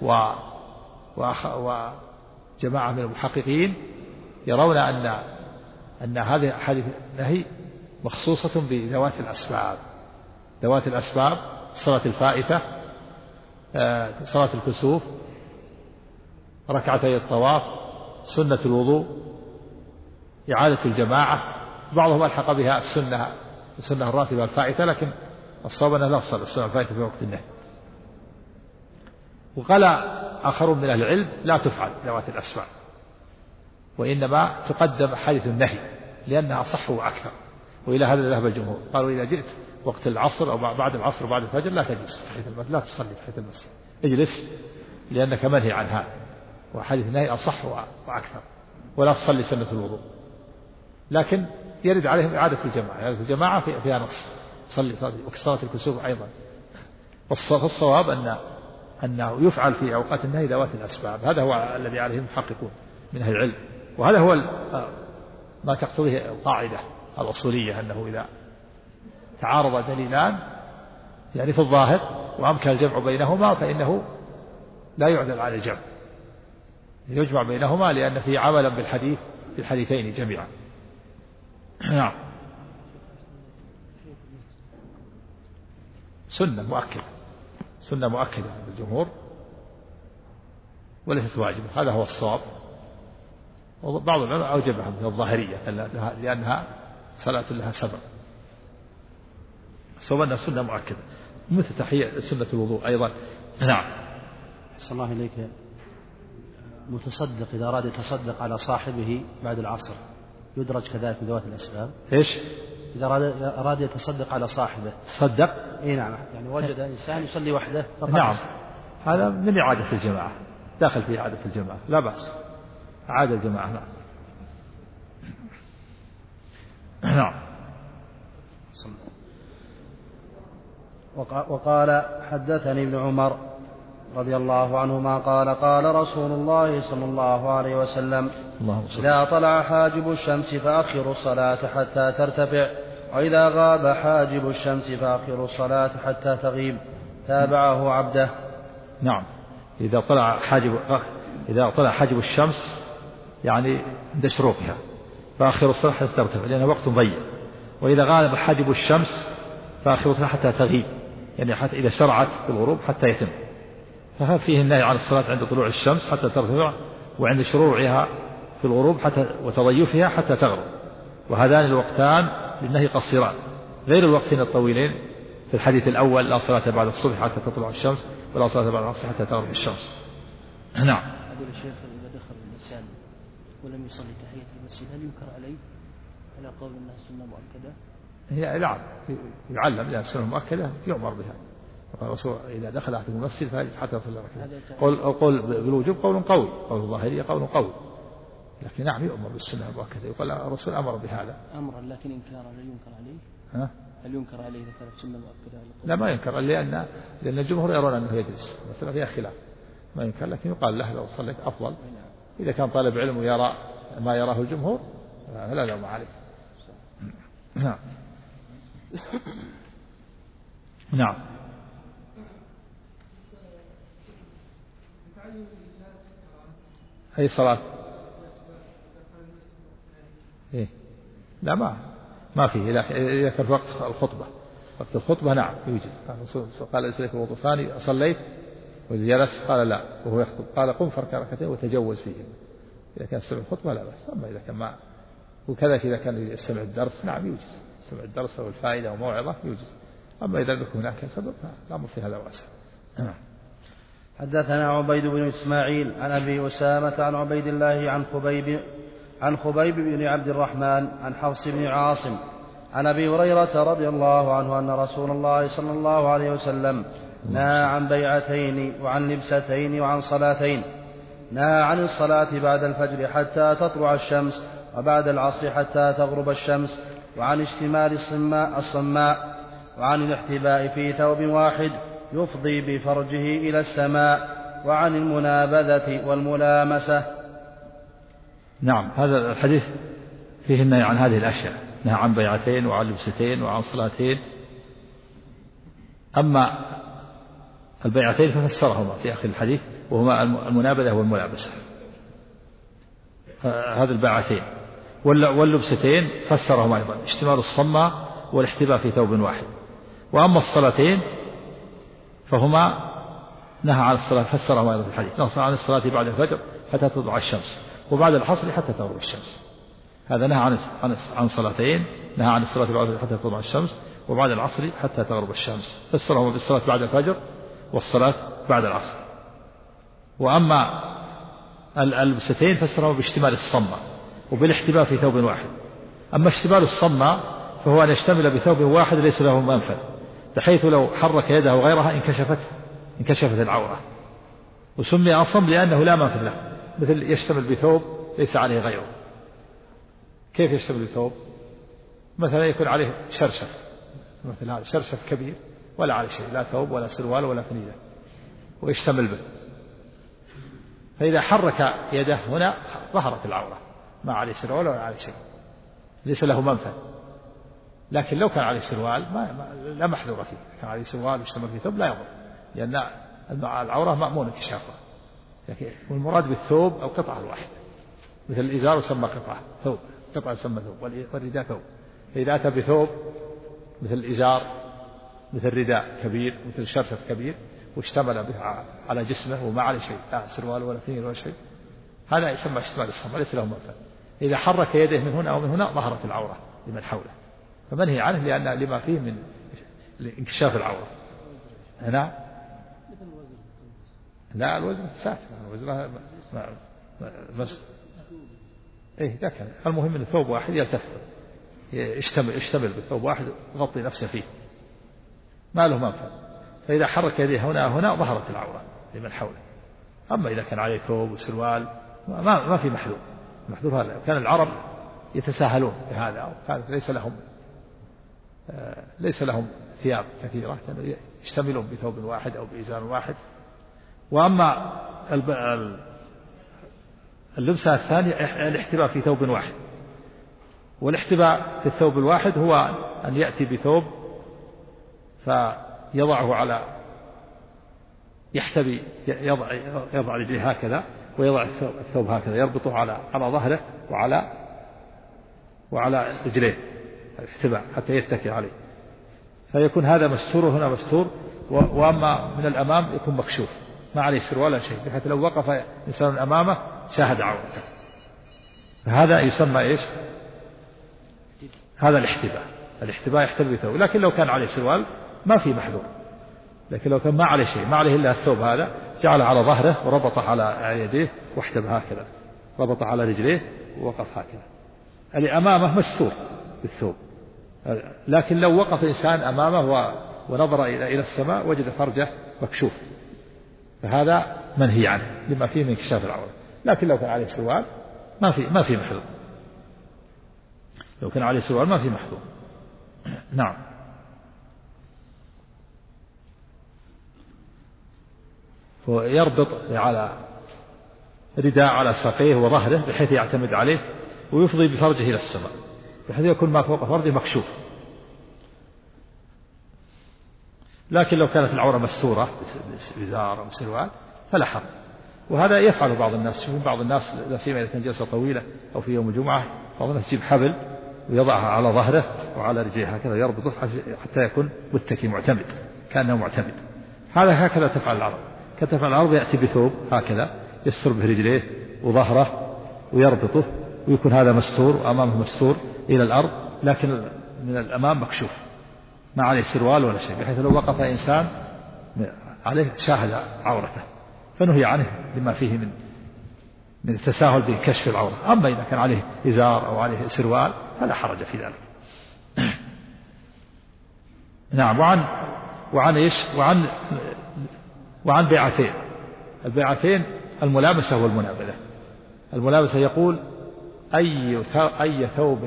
وجماعة من المحققين، يرون أن هذه أحاديث النهي مخصوصة بذوات الأسباب. ذوات الأسباب: صلاة الفائتة، صلاة الكسوف، ركعتي الطواف، سنة الوضوء، إعادة الجماعة. بعضهم ألحق بها السنة الراتبة الفائتة، لكن الصواب أنها لا تصل السنة الفائتة في وقت النهي. وقال آخرون من أهل العلم: لا تفعل ذوات الأسباب، وإنما تقدم حديث النهي لأنها أصح وأكثر. وإلى هذا ذهب الجمهور، قالوا: إذا جئت وقت العصر أو بعد العصر وبعد الفجر لا تجلس لا تصلي في المسجد، اجلس لأنك منهي عن هذا، وحديث النهي أصح وأكثر. ولا تصلي سنة الوضوء، لكن يرد عليهم إعادة الجماعة. إعادة الجماعة فيها نص، صلي وصلاة الكسوف أيضا. والصواب أنه يفعل في أوقات النهي ذوات الأسباب. هذا هو الذي عليه المحققون من أهل العلم، وهذا هو ما تقتضيه القاعدة الأصولية، أنه إذا تعارض دليلان يعني في الظاهر وأمكن الجمع بينهما فإنه لا يعدل على الجمع، يجمع بينهما لأن فيه عملا بالحديث في الحديثين جميعا. نعم. سنة مؤكدة للجمهور وليست واجبة، هذا هو الصواب. وبعض العلماء أوجبها من الظاهرية لأنها صلاة لها سبب. الصواب أنها سنة مؤكدة، مثل تحية سنة الوضوء أيضا. نعم. أحسن الله إليك. متصدق إذا أراد يتصدق على صاحبه بعد العصر يدرج كذلك بذوات الأسباب؟ إيش؟ إذا أراد يتصدق على صاحبه تصدق؟ إيه نعم، يعني وجد إنسان يصلي وحده فقط. نعم، هذا من إعادة الجماعة، داخل في إعادة الجماعة، لا بأس، إعادة الجماعة. نعم. نعم. وقال: حدثني ابن عمر رضي الله عنهما قال: قال رسول الله صلى الله عليه وسلم: إذا طلع حاجب الشمس فأخروا الصلاة حتى ترتفع، وإذا غاب حاجب الشمس فأخروا الصلاة حتى تغيب. تابعه عبده. نعم. إذا طلع حاجب الشمس يعني عند شروقها فأخروا الصلاة حتى ترتفع لأنه وقت ضيق. وإذا غاب حاجب الشمس فأخروا الصلاة حتى تغيب، يعني حتى إذا شرعت في الغروب حتى يتم. فهذا فيه النهي عن الصلاة عند طلوع الشمس حتى ترتفع، وعند شروعها في الغروب حتى وتضيفها حتى تغرب. وهذان الوقتان للنهي قصيران غير الوقتين الطويلين في الحديث الأول: لا صلاة بعد الصبح حتى تطلع الشمس ولا صلاة بعد العصر حتى تغرب الشمس. نعم. أقول الشيخ إذا دخل الإنسان ولم يصلي تحية المسجد هل ينكر عليه على قول أنها سنة مؤكدة؟ هي نعم يعلم لأن السنة مؤكدة يؤمر بها. قال الرسول: إذا دخل أحد المسجد فليجلس حتى يصلي ركعتين. قول بالوجوب قول قوي، قول الظاهرية قول قوي، لكن نعم يؤمر بالسنة المؤكدة. يقول الرسول أمر بهذا أمرا، لكن إنكارا لا ينكر عليه. هل ينكر عليه إذا كانت سنة مؤكدة؟ لا ما ينكر، لأن الجمهور يرون أنه يجلس، مثلا فيها خلاف، ما ينكر، لكن يقال له لو صليت أفضل. إذا كان طالب علم ويرى ما يراه الجمهور لا لوم عليه. نعم. نعم. أي صلاة؟ إيه؟ لا ما فيه. إذا كان في وقت الخطبة، وقت الخطبة نعم يوجد. قال: إليك الوضوء ثاني صليت وجلس؟ قال: لا وهو يخطب. قال: قم فاركع ركعتين وتجوز فيهم. إذا كان يستمع الخطبة لا بأس. أما إذا كان ما، وكذلك إذا كان يستمع الدرس نعم يوجز، يستمع الدرس أو الفائدة أو موعظة يوجز. أما إذا يكون هناك سبب لا أمر في هذا واسع. حدثنا عبيد بن إسماعيل عن أبي أسامة عن عبيد الله عن خبيب بن عبد الرحمن عن حفص بن عاصم عن أبي هريرة رضي الله عنه أن رسول الله صلى الله عليه وسلم نهى عن بيعتين وعن لبستين وعن صلاتين. نهى عن الصلاة بعد الفجر حتى تطلع الشمس وبعد العصر حتى تغرب الشمس، وعن اشتمال الصماء، وعن الاحتباء في ثوب واحد يفضي بفرجه إلى السماء، وعن المنابذة والملامسة. نعم. هذا الحديث فيه النهي عن هذه الأشياء، نهى عن بيعتين وعن لبستين وعن صلاتين. أما البيعتين ففسرهما في آخر الحديث، وهما المنابذة والملابسة. هذه البيعتين واللبستين فسرهما أيضا: اشتمال الصماء والاحتباء في ثوب واحد. وأما الصلاتين فهما نهى عن الصلاة، فسرهما أيضا في الحديث: نهى عن الصلاة بعد الفجر حتى تطلع الشمس وبعد العصر حتى تغرب الشمس. هذا نهى عن صلاتين، نهى عن الصلاة بعد الفجر حتى تطلع الشمس وبعد العصر حتى تغرب الشمس. فسرهما بالصلاة بعد الفجر والصلاة بعد العصر. وأما اللبستين فسرهما باشتمال الصماء وبالاحتباء في ثوب واحد. أما اشتمال الصماء فهو أن يشتمل بثوب واحد ليس له منفذ، بحيث لو حرك يده غيرها انكشفت العورة. وسمي أصم لأنه لا منفذ له، مثل يشتمل بثوب ليس عليه غيره. كيف يشتمل بثوب؟ مثلا يكون عليه شرشف، مثل هذا شرشف كبير ولا عليه شيء، لا ثوب ولا سروال ولا فنيلة، ويشتمل به. فإذا حرك يده هنا ظهرت العورة، ما عليه سروال ولا عليه شيء، ليس له منفذ. لكن لو كان عليه سروال لا محذور فيه، كان عليه سروال واشتمل في ثوب لا يضر، لأن العورة مأمون انكشافها. والمراد بالثوب القطعة الواحدة، مثل الإزار يسمى قطعة يسمى ثوب، والرداء ثوب. فإذا أتى بثوب مثل الإزار، مثل رداء كبير، مثل شرشف كبير، واشتمل به على جسمه وما عليه شيء، لا سروال ولا فنيل ولا شيء، هذا يسمى اشتمال الصماء، ليس له منفذ. إذا حرك يده من هنا أو من هنا ظهرت العورة لمن حوله، فمنهي عنه لأن لما فيه من انكشاف العورة. هنا لا الوزن ساتر، الوزن بس ده كان المهم ان ثوب واحد يلتف يشتمل بثوب واحد يغطي نفسه فيه، ما له منفذ. فإذا حرك يديه هنا ظهرت العورة لمن حوله. أما إذا كان عليه ثوب وسروال ما في محذور هذا. كان العرب يتساهلون بهذا، أو كانت ليس لهم ثياب كثيرة، كانوا يشتملون بثوب واحد أو بإزار واحد. وأما اللبسة الثانية الاحتباء في ثوب واحد. والاحتباء في الثوب الواحد هو أن يأتي بثوب فيضعه على يحتبي، يضع رجله هكذا ويضع الثوب هكذا، يربطه على ظهره وعلى رجليه الاحتباء حتى يتكي عليه، فيكون هذا مستور وهنا مستور. وأما من الأمام يكون مكشوف ما عليه سر ولا شيء، بحيث لو وقف إنسان أمامه شاهد عورته. فهذا يسمى إيش؟ هذا الاحتباء يحتبي بثوب. لكن لو كان عليه سروال ما في محذور. لكن لو كان ما عليه شيء، ما عليه إلا الثوب هذا، جعله على ظهره وربطه على يديه واحتب هكذا، ربطه على رجليه ووقف هكذا، اللي أمامه مستور بالثوب. لكن لو وقف إنسان أمامه ونظر إلى السماء وجد فرجه مكشوف، فهذا منهي عنه لما فيه من انكشاف العورة. لكن لو كان عليه سروال ما في محذور. لو كان عليه سروال ما في محذور. نعم. ويربط على رداء على ساقيه وظهره بحيث يعتمد عليه ويفضي بفرجه إلى السماء بحيث يكون ما فوق فرجه مكشوف. لكن لو كانت العورة مستورة بإزار أو سروال فلا حرج. وهذا يفعل بعض الناس. شوفون بعض الناس لا سيما إذا كان جلسة طويلة أو في يوم الجمعة، بعض الناس يجيب حبل ويضعها على ظهره وعلى رجليه هكذا، يربطه حتى يكون متكي معتمد كأنه معتمد. هكذا تفعل العرب. كتفعل العرب يأتي بثوب هكذا يستر به رجليه وظهره ويربطه، ويكون هذا مستور وأمامه مستور إلى الأرض، لكن من الأمام مكشوف ما عليه سروال ولا شيء، بحيث لو وقف إنسان عليه شاهد عورته، فنهي عنه لما فيه من التساهل بكشف العورة. أما إذا كان عليه إزار أو عليه سروال فلا حرج في ذلك. نعم. وعن بيعتين. البيعتين الملامسة والمنابذة. الملامسة يقول أي ثوب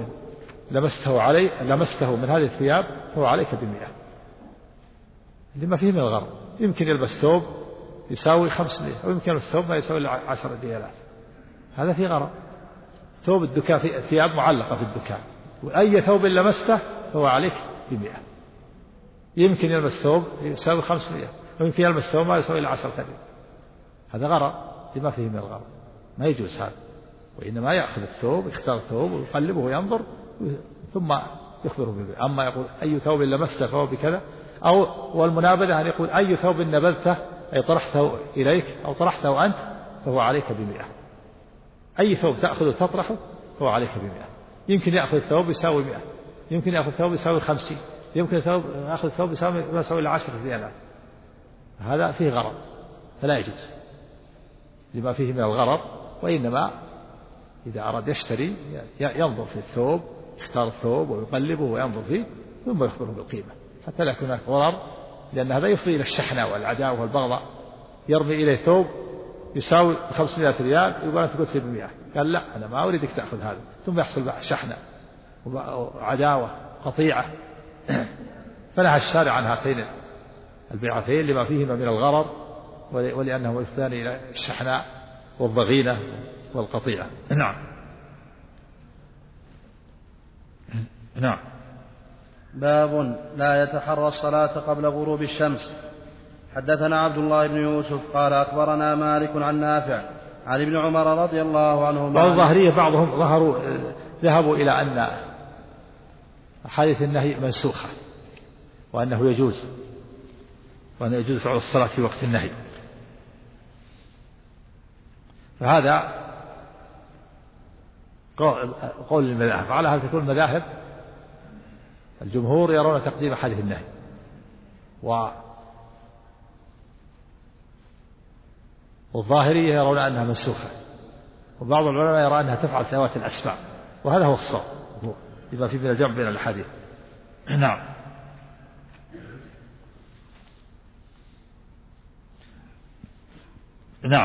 لمسته من هذه الثياب فهو عليك ب100، لما فيه من الغرض. يمكن يلبس ثوب يساوي 500، أو يمكن يلبس ثوب ما يساوي إلا 10 ريالات، هذا فيه غرض. ثوب الدكان في ثياب معلقة في الدكان، وأي ثوب لمسته فهو عليك ب100. يمكن يلبس ثوب يساوي 500، ويمكن يلبس ثوب ما يساوي إلا 10 ريال، هذا غرض لما فيه من الغرض، ما يجوز هذا. وإنما يأخذ الثوب، يختار الثوب ويقلبه وينظر ثم يخبره به. أما يقول أي ثوب لمسته فهو بكذا، والمنابذة أن يقول أي ثوب نبذته أي طرحته إليك أو طرحته أنت فهو عليك ب100. أي ثوب تأخذ وتطرحه فهو عليك ب100. يمكن يأخذ ثوب يساوي 100، يمكن يأخذ ثوب يساوي 50، يمكن يأخذ ثوب يساوي إلى 10 ريالات، هذا فيه غرض فلا يجوز لما فيه من الغرض. وإنما إذا أراد يشتري ينظر في الثوب، يختار الثوب ويقلبه وينظر فيه ثم يخبره بالقيمة حتى لا يكون هناك ضرر، لأن هذا يفضي إلى الشحنة والعداوة والبغضاء. يرمي إليه ثوب يساوي 500 ريال يقول أنت قلت فيه ب100، قال لا أنا ما أريدك تأخذ هذا، ثم يحصل شحنة وعداوة قطيعة. فنهى الشارع عن هاتين البيعتين لما فيهما من الغرر، ولأنه يفضيان إلى الشحناء والضغينة والقطيعة. نعم. باب لا يتحرى الصلاة قبل غروب الشمس. حدثنا عبد الله بن يوسف قال أخبرنا مالك عن نافع عن ابن عمر رضي الله عنهما. بعض الظاهرية بعضهم ذهبوا إلى أن حديث النهي منسوخة، وأنه يجوز فعل الصلاة في وقت النهي. فهذا قول المذاهب. على هل تكون المذاهب الجمهور يرون تقديم حديث النهي، والظاهرية يرون أنها منسوخة، وبعض العلماء يرى أنها تفعل ذوات الأسباب، وهذا هو الصواب لما فيه من الجمع بين الحديث. نعم.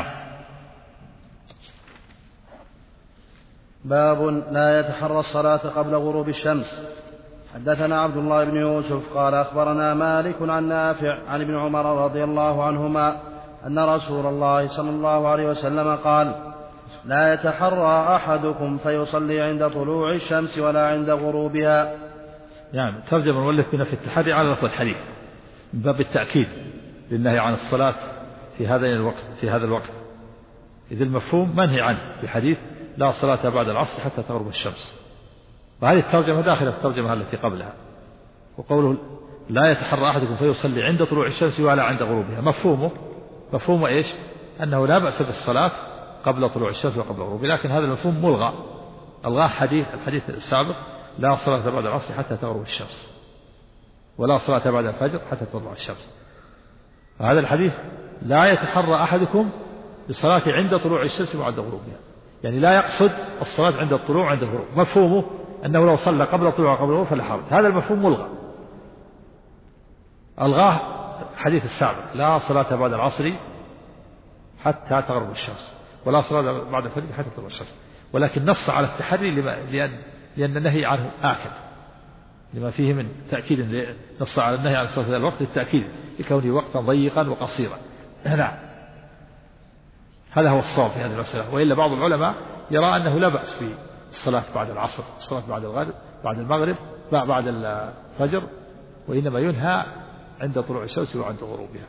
باب لا يتحرى الصلاة قبل غروب الشمس. حدثنا عبد الله بن يوسف قال أخبرنا مالك عن نافع عن ابن عمر رضي الله عنهما أن رسول الله صلى الله عليه وسلم قال لا يتحرى أحدكم فيصلي عند طلوع الشمس ولا عند غروبها. يعني ترجم المؤلف بنفي التحري على لفظ الحديث من باب التأكيد للنهي عن الصلاة في هذا الوقت، إذ المفهوم منهي عنه في حديث لا صلاة بعد العصر حتى تغرب الشمس. وهذه الترجمة داخلة في الترجمة التي قبلها. وقوله لا يتحرى أحدكم فيصلي عند طلوع الشمس ولا عند غروبها، مفهومه إيش؟ أنه لا بأس بالصلاة قبل طلوع الشمس وقبل غروبها، لكن هذا المفهوم ملغى، ألغاه الحديث السابق لا صلاة بعد العصر حتى تغرب الشمس، ولا صلاة بعد الفجر حتى تطلع الشمس. هذا الحديث لا يتحرى أحدكم بالصلاة عند طلوع الشمس وعند غروبها، يعني لا يقصد الصلاة عند الطلوع وعند الغروب، مفهومه أنه لو صلى قبل الطلوع وقبل الغروب فلا حرج. هذا المفهوم ملغى، ألغاه حديث السابق لا صلاة بعد العصر حتى تغرب الشمس، ولا صلاة بعد الفجر حتى تطلع الشمس، ولكن نص على التحري لأن النهي عنه آكد، لما فيه من تأكيد، نص على النهي عن الصلاة في هذا الوقت للتأكيد لكونه وقتا ضيقا وقصيرا. نعم، هذا هو الصواب في هذه المسألة. وإلا بعض العلماء يرى أنه لا بأس في الصلاة بعد العصر، الصلاة بعد الغد، بعد المغرب، بعد الفجر، وإنما ينهى عند طلوع الشمس وعند غروبها.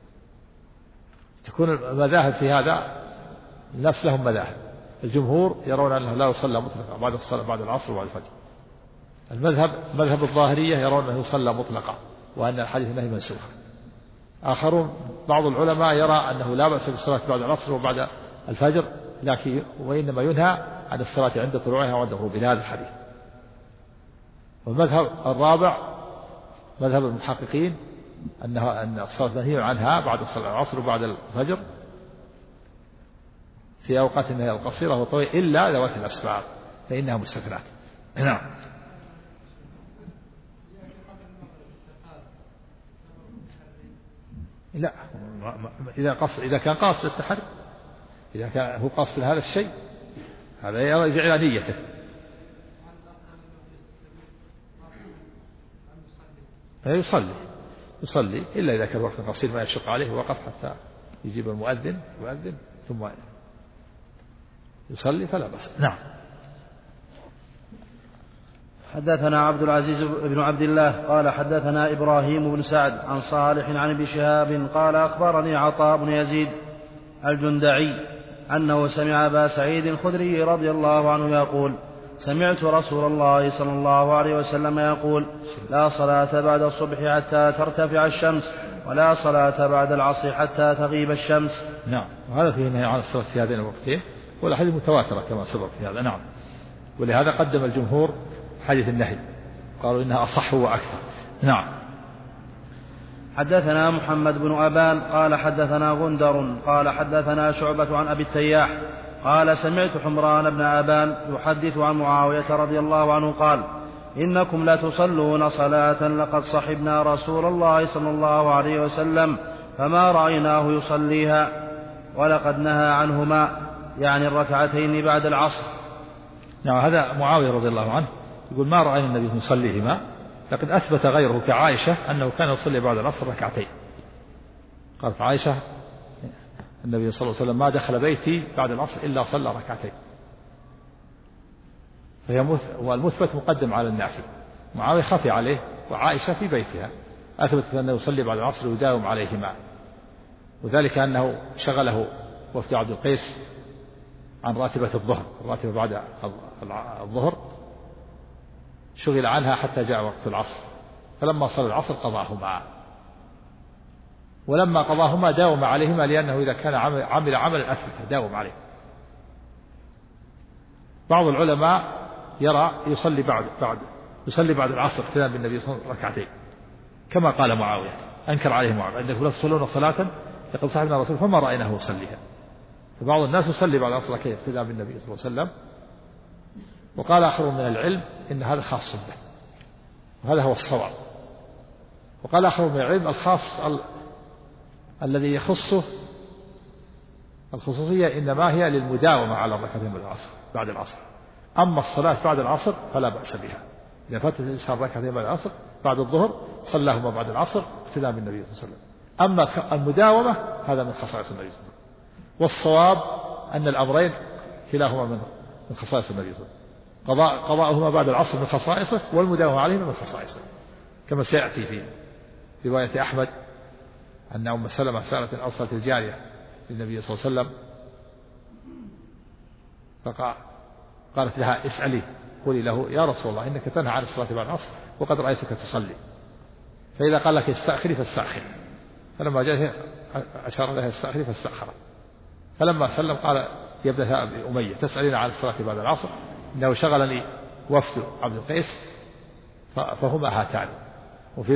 تكون المذاهب في هذا، الناس لهم مذاهب. الجمهور يرون أنه لا يصلى مطلقا بعد الصلاة بعد العصر وبعد الفجر. مذهب الظاهرية يرون أنه يصلى مطلقا وأن الحديث النهي منسوخ. آخرون بعض العلماء يرى أنه لا بأس بالصلاة بعد العصر وبعد الفجر، لكن وإنما ينهى عن الصلاة عند طلوعها وعند غروبها، هذا الحديث. والمذهب الرابع مذهب المحققين أن الصلاة منهي عنها بعد صلاة العصر وبعد الفجر في أوقات النهي القصيرة والطويلة إلا ذوات الأسباب فإنها مستثنات. نعم. لا، إذا كان قاصد التحري، إذا كان هو قاصد هذا الشيء هذا يرجع إلى نيته. يصلي إلا إذا كان وقت قصير ما يشق عليه وقف حتى يجيب المؤذن ثم يصلي فلا بأس. نعم. حدثنا عبد العزيز بن عبد الله قال حدثنا إبراهيم بن سعد عن صالح عن ابن شهاب قال أخبرني عطاء بن يزيد الجندعي أنه سمع أبا سعيد الخدري رضي الله عنه يقول سمعت رسول الله صلى الله عليه وسلم يقول لا صلاة بعد الصبح حتى ترتفع الشمس ولا صلاة بعد العصر حتى تغيب الشمس. نعم، وهذا فيه نهي عن الصلاة في هذين الوقتين، والأحاديث متواترة كما سبق في هذا. نعم، ولهذا قدم الجمهور حديث النهي، قالوا إنها أصح وأكثر. نعم. حدثنا محمد بن أبان قال حدثنا غندر قال حدثنا شعبة عن أبي التياح قال سمعت حمران بن أبان يحدث عن معاوية رضي الله عنه قال إنكم لتصلون صلاة لقد صحبنا رسول الله صلى الله عليه وسلم فما رأيناه يصليها ولقد نهى عنهما، يعني الركعتين بعد العصر. نعم، هذا معاوية رضي الله عنه يقول ما رأينا النبي يصليهما، لقد أثبت غيره كعائشة أنه كان يصلي بعد العصر ركعتين. قالت عائشة النبي صلى الله عليه وسلم ما دخل بيتي بعد العصر إلا صلى ركعتين، والمثبت مقدم على النافي. معاوية خفي عليه وعائشة في بيتها أثبتت أنه يصلي بعد العصر ويداوم عليهما، وذلك أنه شغله وفد عبد القيس عن راتبة الظهر، الراتبة بعد الظهر شغل عنها حتى جاء وقت العصر، فلما صلى العصر قضاهما، ولما قضاهما داوم عليهما لأنه إذا كان عمل عملا أثبت داوم عليه. بعض العلماء يرى يصلي بعد العصر اقتداء بالنبي صلى الله عليه وسلم ركعتين كما قال معاوية، أنكر عليه معاوية أنكم لا تصلون صلاة لقد صحبنا الرسول فما رأيناه يصليها. فبعض الناس يصلي بعد العصر ركعتين اقتداء بالنبي صلى الله عليه وسلم، وقال آخر من العلم إن هذا خاص به، وهذا هو الصواب. وقال آخر من العلم الخاص الذي يخصه الخصوصية إنما هي للمداومة على الركعتين بعد العصر. أما الصلاة بعد العصر فلا بأس بها، إذا فات الإنسان ركعتين بعد العصر بعد الظهر صلاهما بعد العصر اقتداء بالنبي صلى الله عليه وسلم. أما المداومة هذا من خصائص النبي صلى الله عليه وسلم، والصواب أن الأمرين كلاهما من خصائص النبي صلى الله عليه وسلم، قضاءهما بعد العصر من خصائصه والمداومة عليهما من خصائصه، كما سيأتي في رواية أحمد أن أم سلمة سألت أرسلت الجارية للنبي صلى الله عليه وسلم فقالت لها اسألي قولي له يا رسول الله إنك تنهى عن الصلاة بعد العصر وقد رأيتك تصلي، فإذا قال لك استأخري فاستأخري، فلما جاء أشار لها استأخري فاستأخرت. فلما سلم قال يا ابنة أبي أمية تسألين عن الصلاة بعد العصر إنه شغلني وفد عبد القيس فهما هاتان. وفي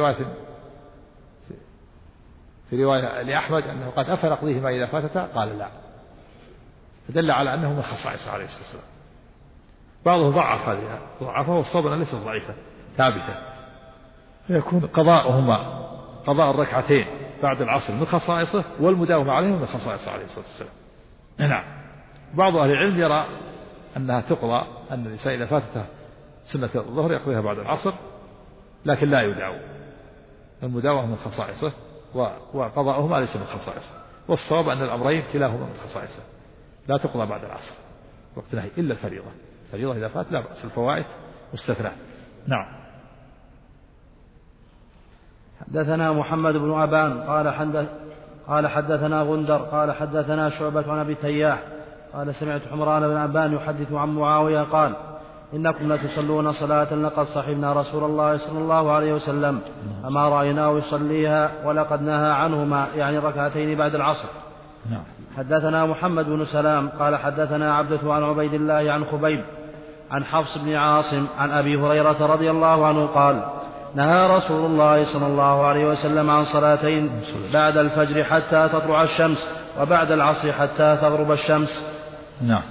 رواية لأحمد أنه قد أفنقضيهما إذا فاتتا قال لا، فدل على أنه من خصائص عليه الصلاة والسلام. بعضهم ضعف هذه ضعفه، والصواب أنها ليست ضعيفة ثابتة، فيكون قضاء الركعتين بعد العصر من خصائصه، والمداومة عليهم من خصائص عليه الصلاة والسلام. نعم. بعض أهل العلم يرى أنها تقضى، أن الإنسان إذا فاتته سنة الظهر يقضيها بعد العصر، لكن لا يدعو، المداومة من خصائصه وقضاؤهما ليس من خصائصه. والصواب أن الأمرين كلاهما من خصائصه، لا تقضى بعد العصر وقت نهي إلا الفريضة إذا فات لا بأس، الفوائد مستثنى. نعم. حدثنا محمد بن أبان قال حدثنا غندر قال حدثنا شعبة عن أبي تياح قال سمعت حمران بن أبان يحدث عن معاوية قال إنكم لتصلون صلاة لقد صحبنا رسول الله صلى الله عليه وسلم أما رأيناه يصليها ولقد نهى عنهما، يعني ركعتين بعد العصر. حدثنا محمد بن سلام قال حدثنا عبدة عن عبيد الله عن خبيب عن حفص بن عاصم عن أبي هريرة رضي الله عنه قال نهى رسول الله صلى الله عليه وسلم عن صلاتين بعد الفجر حتى تطلع الشمس، وبعد العصر حتى تغرب الشمس. نعم.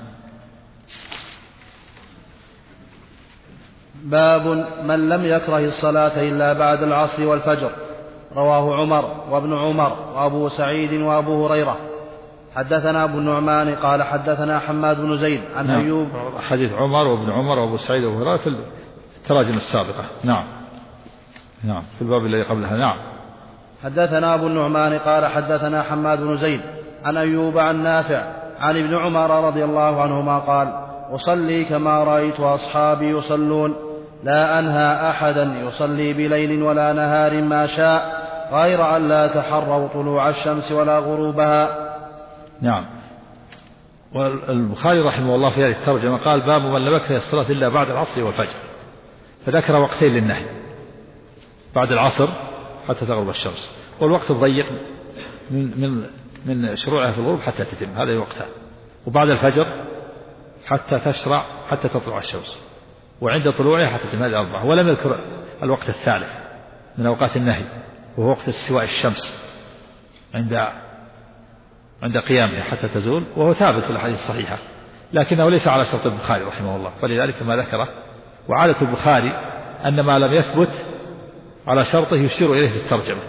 باب من لم يكره الصلاة إلا بعد العصر والفجر. رواه عمر وابن عمر وأبو سعيد وأبو هريرة. حدثنا أبو النعمان قال حدثنا حماد بن زيد عن أيوب. حديث عمر وابن عمر وأبو سعيد وأبو هريرة في التراجم السابقة. نعم في الباب الذي قبلها. نعم. حدثنا أبو النعمان قال حدثنا حماد بن زيد عن أيوب عن نافع عن ابن عمر رضي الله عنهما قال أصلي كما رأيت أصحابي يصلون، لا أنهى أحدا يصلي بليل ولا نهار ما شاء، غير أن لا تحروا طلوع الشمس ولا غروبها. نعم. والبخاري رحمه الله في هذه الترجمة قال باب من لم يكره الصلاة إلا بعد العصر والفجر، فذكر وقتين للنهي، بعد العصر حتى تغرب الشمس، والوقت الضيق من شروعها في الغروب حتى تتم، هذا وقتها، وبعد الفجر حتى تشرع حتى تطلع الشمس، وعند طلوعها حتى تتم، هذه أربعة. ولم يذكر الوقت الثالث من أوقات النهي، وهو وقت استواء الشمس عند قيامها حتى تزول، وهو ثابت في الأحاديث الصحيحة، لكنه ليس على شرط البخاري رحمه الله، فلذلك ما ذكره. وعادة البخاري أن ما لم يثبت على شرطه يشير إليه في الترجمة،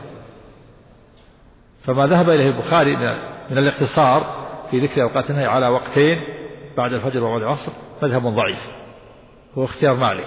فما ذهب إليه البخاري من الاقتصار في ذكر أوقات النهي على وقتين بعد الفجر وبعد العصر مذهب ضعيف، هو اختيار مالك،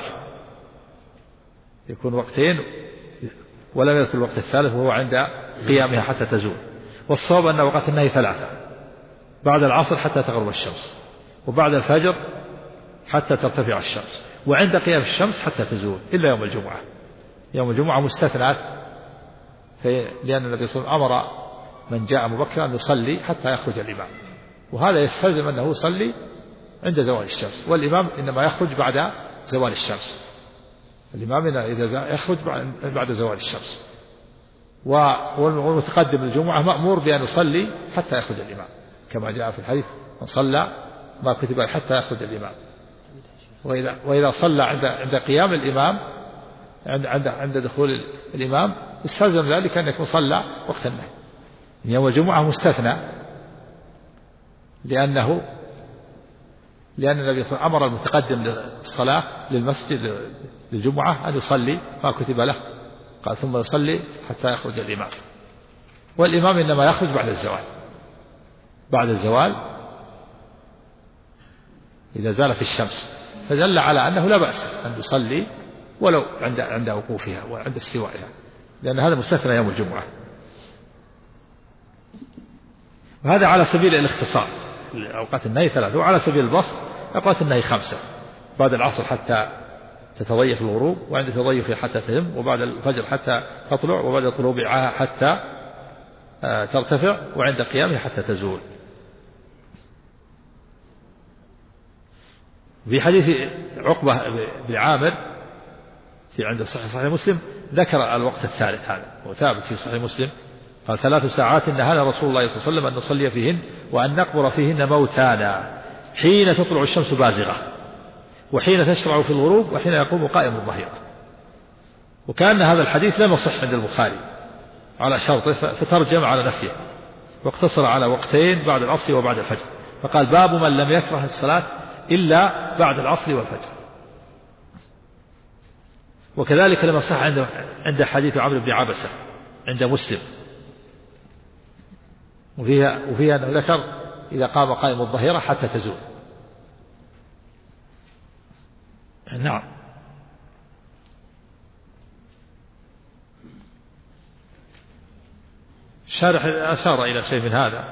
يكون وقتين ولم يذكر الوقت الثالث وهو عند قيامها حتى تزول. والصواب أن أوقات النهي ثلاثة: بعد العصر حتى تغرب الشمس، وبعد الفجر حتى ترتفع الشمس، وعند قيام الشمس حتى تزول، إلا يوم الجمعة. يوم الجمعة مستثنى، لأن النبي صلى الله عليه وسلم أمر من جاء مبكرا أن يصلي حتى يخرج الإمام، وهذا يستلزم أنه يصلي عند زوال الشمس، والإمام إنما يخرج بعد زوال الشمس، الإمام إذا يخرج بعد زوال الشمس، والمتقدم الجمعة مأمور بأن يصلي حتى يخرج الإمام، كما جاء في الحديث: من صلى ما كتب حتى يخرج الإمام. وإذا صلى عند قيام الإمام، عند دخول الإمام، استلزم ذلك أن يكون صلى وقت النهي. يوم الجمعة مستثنى، لأن النبي صلى الله عليه وسلم أمر المتقدم للصلاة للمسجد للجمعة أن يصلي ما كتب له، قال: ثم يصلي حتى يخرج الإمام. والإمام إنما يخرج بعد الزوال إذا زالت الشمس، فدل على أنه لا بأس أن يصلي ولو عند وقوفها وعند استوائها، لأن هذا مستثنى يوم الجمعة. وهذا على سبيل الاختصار، أوقات النهي ثلاثة، وعلى سبيل البسط أوقات النهي 5: بعد العصر حتى تتضيف الغروب، وعند تضيفها حتى تتم، وبعد الفجر حتى تطلع، وبعد طلوعها حتى ترتفع، وعند قيامها حتى تزول. في حديث عقبة بن عامر عند صحيح مسلم ذكر الوقت الثالث، هذا وثابت في صحيح مسلم، قال: 3 ساعات نهانا رسول الله صلى الله عليه وسلم أن نصلي فيهن وأن نقبر فيهن موتانا حين تطلع الشمس بازغة. وحين تشرع في الغروب وحين يقوم قائم الظهيرة. وكان هذا الحديث لم يصح عند البخاري على شرطه فترجم على نفيه واقتصر على وقتين بعد العصر وبعد الفجر، فقال باب من لم يكره الصلاة إلا بعد العصر والفجر. وكذلك لما صح عند حديث عمرو بن عبسة عند مسلم وفيها أنه ذكر إذا قام قائم الظهيرة حتى تزول. نعم. الشارح أشار إلى شيء من هذا.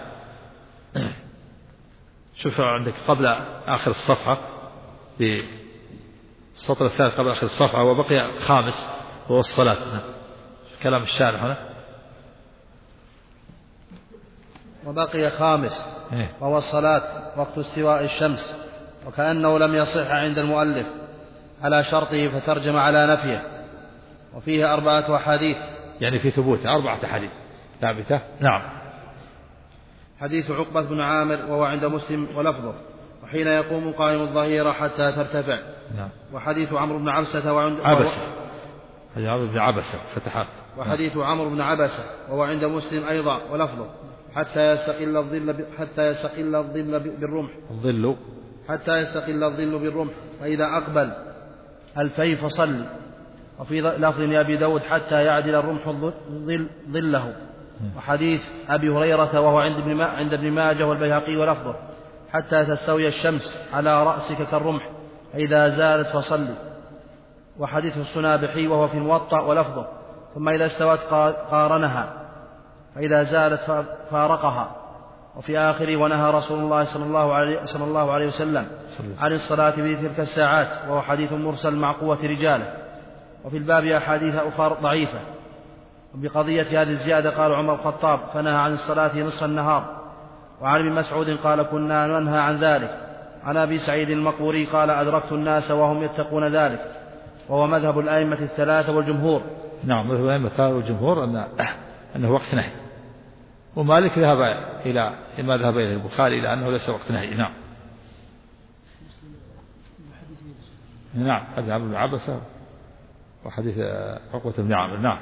شوف عندك قبل آخر الصفحة في السطر الثالث قبل آخر الصفحة وبقي خامس وهو الصلاة. كلام الشارح هنا وبقي خامس وهو الصلاة وقت استواء الشمس، وكأنه لم يصح عند المؤلف على شرطه فترجم على نفيه. وفيه 4 أحاديث، يعني في ثبوته 4 أحاديث ثابتة. نعم. حديث عقبة بن عامر وهو عند مسلم ولفظه وحين يقوم قائم الظهيرة حتى ترتفع. نعم. وحديث عمرو بن عبسة وعند عمرو بن عبسة فتحات. وحديث عمرو بن عبسة وهو عند مسلم أيضا ولفظه حتى يستقل الظل بالرمح حتى يستقل الظل بالرمح فإذا أقبل الفي فصل. وفي لفظ لأبي داود حتى يعدل الرمح ظله. وحديث أبي هريرة وهو عند ابن ماجه والبيهقي ولفظه حتى تستوي الشمس على رأسك كالرمح فإذا زالت فصل. وحديث الصنابحي وهو في الموطأ ولفظه ثم إذا استوت قارنها فإذا زالت فارقها. وفي آخره ونهى رسول الله صلى الله عليه وسلم عن الصلاة في تلك الساعات، وهو حديث مرسل مع قوة رجاله. وفي الباب أحاديث أخرى ضعيفة. وبقضية هذه الزيادة قال عمر الخطاب فنهى عن الصلاة نصف النهار. وعن ابن مسعود قال كنا ننهى عن ذلك. عن أبي سعيد المقبوري قال أدركت الناس وهم يتقون ذلك، وهو مذهب الأئمة الثلاثة والجمهور. نعم، مذهب الأئمة الثلاثة والجمهور أنه وقت نهي. ومالك ذهب إلى ما ذهب إليه البخاري إلى أنه ليس وقت نهي. نعم. نعم، حديث عمرو بن عبسة وحديث عقبة بن عامر. نعم.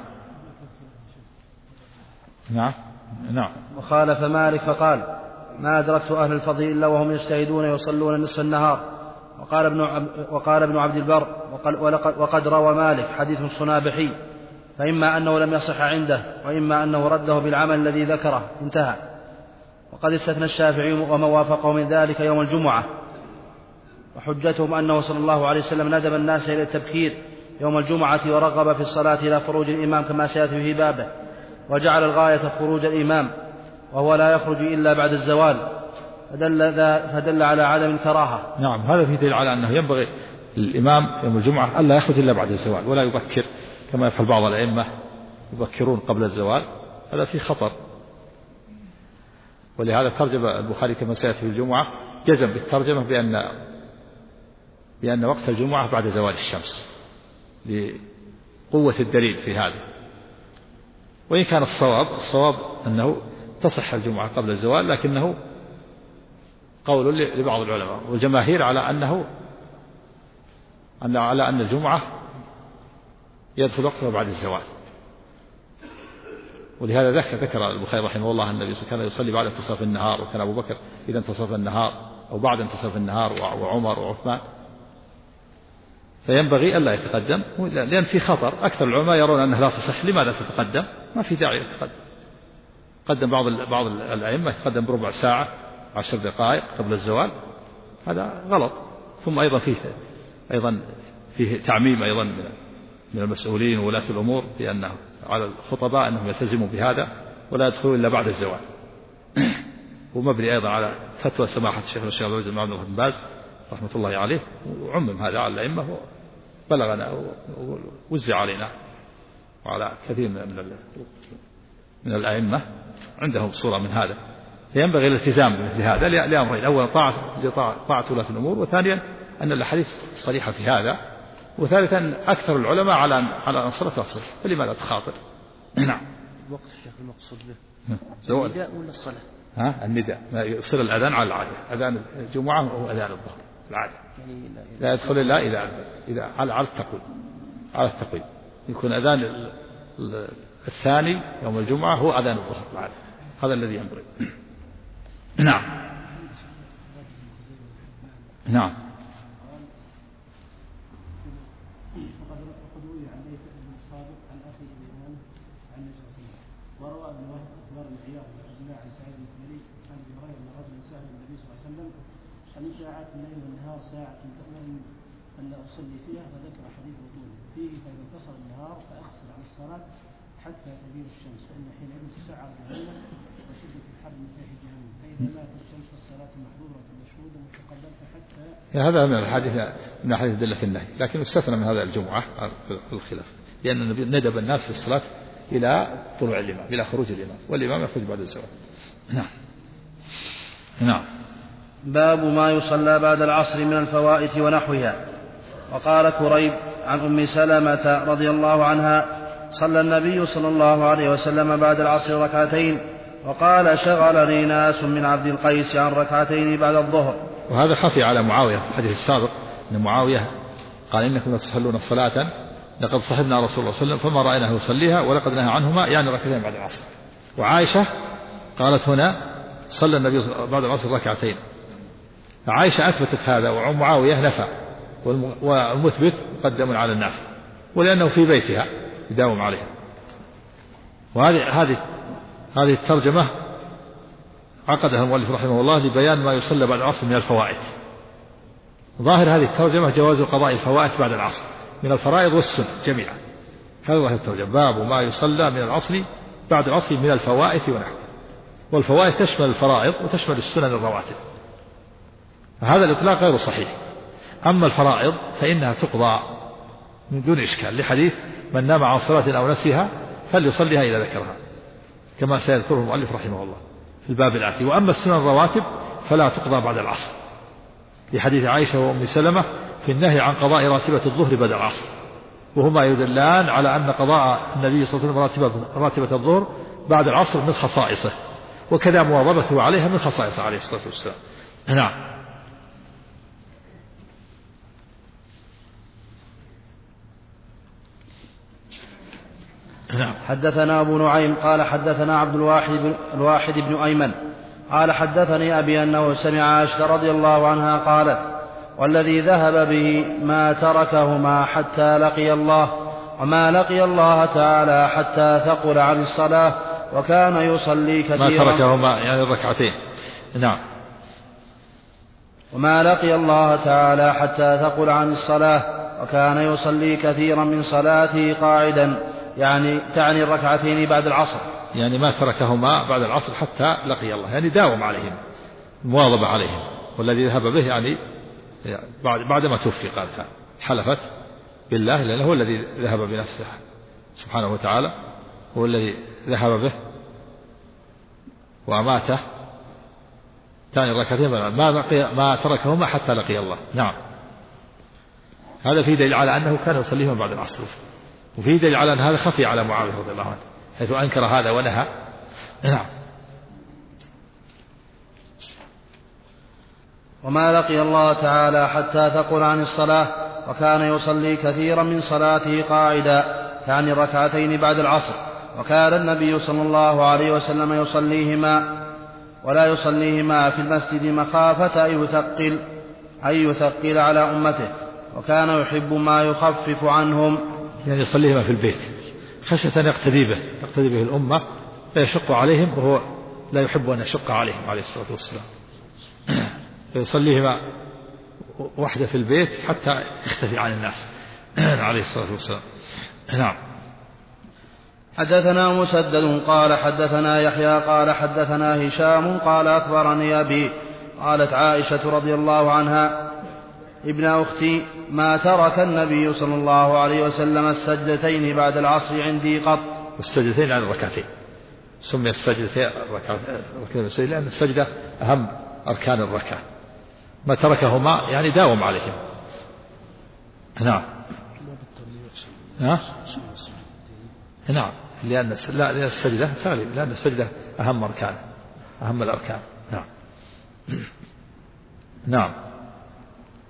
نعم. نعم. وخالف مالك فقال ما أدركت أهل الفضل إلا وهم يجتهدون يصلون نصف النهار. وقال ابن عبد البر وقد روى مالك حديث الصنابحي، فإما أنه لم يصح عنده وإما أنه رده بالعمل الذي ذكره. انتهى. وقد استثنى الشافعي ومن وافقه من ذلك يوم الجمعة، وحجتهم أنه صلى الله عليه وسلم ندب الناس إلى التبكير يوم الجمعة ورغب في الصلاة إلى خروج الإمام كما سيأتي في بابه، وجعل الغاية خروج الإمام وهو لا يخرج إلا بعد الزوال، فدل على عدم الكراهة. نعم، هذا في دليل على أنه ينبغي للإمام يوم الجمعة ألا يخرج إلا بعد الزوال ولا يبكر كما يفعل بعض الأئمة يبكرون قبل الزوال، هذا في خطر. ولهذا ترجم البخاري كما سيأتي في الجمعة جزم بالترجمة بأن وقت الجمعة بعد زوال الشمس لقوة الدليل في هذا. وإن كان الصواب أنه تصح الجمعة قبل الزوال، لكنه قول لبعض العلماء والجماهير على أن الجمعة يدخل وقتها بعد الزوال. ولهذا ذكر البخاري رحمه الله أن النبي كان يصلي بعد انتصاف النهار، وكان أبو بكر إذا انتصف النهار أو بعد انتصاف النهار وعمر وعثمان، فينبغي ألا يتقدم لأن في خطر. أكثر العلماء يرون أنها لا تصح. لماذا تتقدم؟ ما في داعي تتقدم. قدم بعض الأئمة يتقدم بربع ساعة 10 دقائق قبل الزوال، هذا غلط. ثم أيضا فيه تعميم أيضا من المسؤولين وولاة الأمور بأنه على الخطباء أنهم يلتزموا بهذا ولا يدخلوا إلا بعد الزوال. ومبني أيضا على فتوى سماحة الشيخ عبد العزيز بن باز رحمة الله عليه، وعمم هذا على الأئمة وبلغنا ووزع علينا وعلى كثير من الأئمة عندهم صورة من هذا. فينبغي الالتزام بمثل هذا لأمرين: أولا طاعة ولاة الأمور، وثانيا أن الأحاديث صريحة في هذا، وثالثا أكثر العلماء على أن الصلاة تصح، فلماذا تخاطر؟ نعم. وقت الشيخ المقصود به النداء ولا الصلاة؟ النداء، ما يصير الأذان على العادة، أذان الجمعة وأذان الظهر. العادة، لا يدخل إلا إذا على التقويم يكون أذان الثاني يوم الجمعة هو أذان الظهر العادة، هذا الذي ينبغي. نعم. نعم. وقد روي عن ليث بن صادق عن أخي الإمام عن النبي صلى الله عليه وسلم، وروى ابن وهب أخبار العياض بن عبد الله عن سعيد بن المسيب عن أبي هريرة أن رجلا سأل النبي صلى الله عليه وسلم عن ساعات الليل والنهار ساعة تؤمن أن لا أصلي فيها، فذكر حديث طوله فيه فإذا انتصر النهار فأقصر عن الصلاة حتى تغيب الشمس، فإن حينئذ تسعر جهنم وشدة الحر من فيح جهنم، فإذا ماتت الشمس فالصلاة محظورة مشهودة وتقبلت حتى. هذا من الحديث من حديث دلة النهي، لكن استثنى من هذا الجمعة في الخلاف، لأن النبي ندب الناس في الصلاة إلى طلوع الإمام، إلى خروج الإمام، والإمام يخرج بعد الزوال. نعم. نعم. باب ما يصلى بعد العصر من الفوائت ونحوها. وقال كريب عن أم سلمة رضي الله عنها: صلى النبي صلى الله عليه وسلم بعد العصر ركعتين، وقال: شغلني ناس من عبد القيس عن ركعتين بعد الظهر. وهذا خفي على معاوية في الحديث السابق، أن معاوية قال: إنكم تصلون صلاة لقد صحبنا رسول الله صلى الله عليه وسلم فما رأيناه يصليها ولقد نهى عنهما، يعني ركعتين بعد العصر. وعائشة قالت هنا: صلى النبي بعد العصر ركعتين. عائشة أثبتت هذا، ومعاوية نفى، والمثبت مقدم على النافي، ولأنه في بيتها يداوم عليها. وهذه الترجمة عقدها المؤلف رحمه الله لبيان ما يصلى بعد العصر من الفوائد. ظاهر هذه الترجمة جواز قضاء الفوائد بعد العصر من الفرائض والسنن جميعا. هذا هو الترجمة: باب ما يصلى من العصر بعد العصر من الفوائد ونحوه. والفوائد تشمل الفرائض وتشمل السنن الرواتب، هذا الإطلاق غير صحيح. أما الفرائض فإنها تقضى من دون إشكال، لحديث: من نام عن صلاة أو نسيها فليصليها إذا ذكرها، كما سيذكره المؤلف رحمه الله في الباب الآتي. وأما السنن الرواتب فلا تقضى بعد العصر، لحديث عائشة وأم سلمة في النهي عن قضاء راتبة الظهر بعد العصر، وهما يدلان على أن قضاء النبي صلى الله عليه وسلم راتبة الظهر بعد العصر من خصائصه، وكذا مواظبته عليها من خصائصه عليه الصلاة والسلام. نعم. حدثنا أبو نعيم قال حدثنا عبد الواحد بن أيمن قال حدثني أبي أنه سمع عائشة رضي الله عنها قالت: والذي ذهب به ما تركهما حتى لقي الله، وما لقي الله تعالى حتى ثقل عن الصلاة، وكان يصلي كثيرا. ما تركهما يعني الركعتين. نعم. وما لقي الله تعالى حتى ثقل عن الصلاة، وكان يصلي كثيرا من صلاته قاعدا، تعني الركعتين بعد العصر، يعني ما تركهما بعد العصر حتى لقي الله، يعني داوم عليهم، مواظبة عليهم. والذي ذهب به يعني بعدما توفي، قال حلفت بالله لأنه هو الذي ذهب بنفسه سبحانه وتعالى، هو الذي ذهب به وأماته، تعني الركعتين ما تركهما حتى لقي الله. نعم. هذا فيه دليل على أنه كان يصليهما بعد العصر، وفيه دليل على أن هذا خفي على معاوية رضي الله عنه حيث أنكر هذا ونهى. نعم. وما لقي الله تعالى حتى ثقل عن الصلاة، وكان يصلي كثيرا من صلاته قاعدا، يعني الركعتين بعد العصر، وكان النبي صلى الله عليه وسلم يصليهما ولا يصليهما في المسجد مخافة أن يثقل على أمته، وكان يحب ما يخفف عنهم، يعني يصليهما في البيت خشية أن يقتدي به الأمة فيشق عليهم، وهو لا يحب أن يشق عليهم عليه الصلاة والسلام، فيصليهما وحده في البيت حتى يختفي عن الناس عليه الصلاة والسلام. نعم. حدثنا مسدد قال حدثنا يحيى قال حدثنا هشام قال أخبرني أبي قالت عائشة رضي الله عنها: ابن أختي، ما ترك النبي صلى الله عليه وسلم السجدتين بعد العصر عندي قط. السجدتين عن الركعتين، سمي السجدتين ركعتين لأن السجدة أهم أركان الركعة، ما تركهما يعني داوم عليهم. نعم. نعم، لأن السجدة تغلب، لأن السجدة أهم الأركان. نعم. نعم.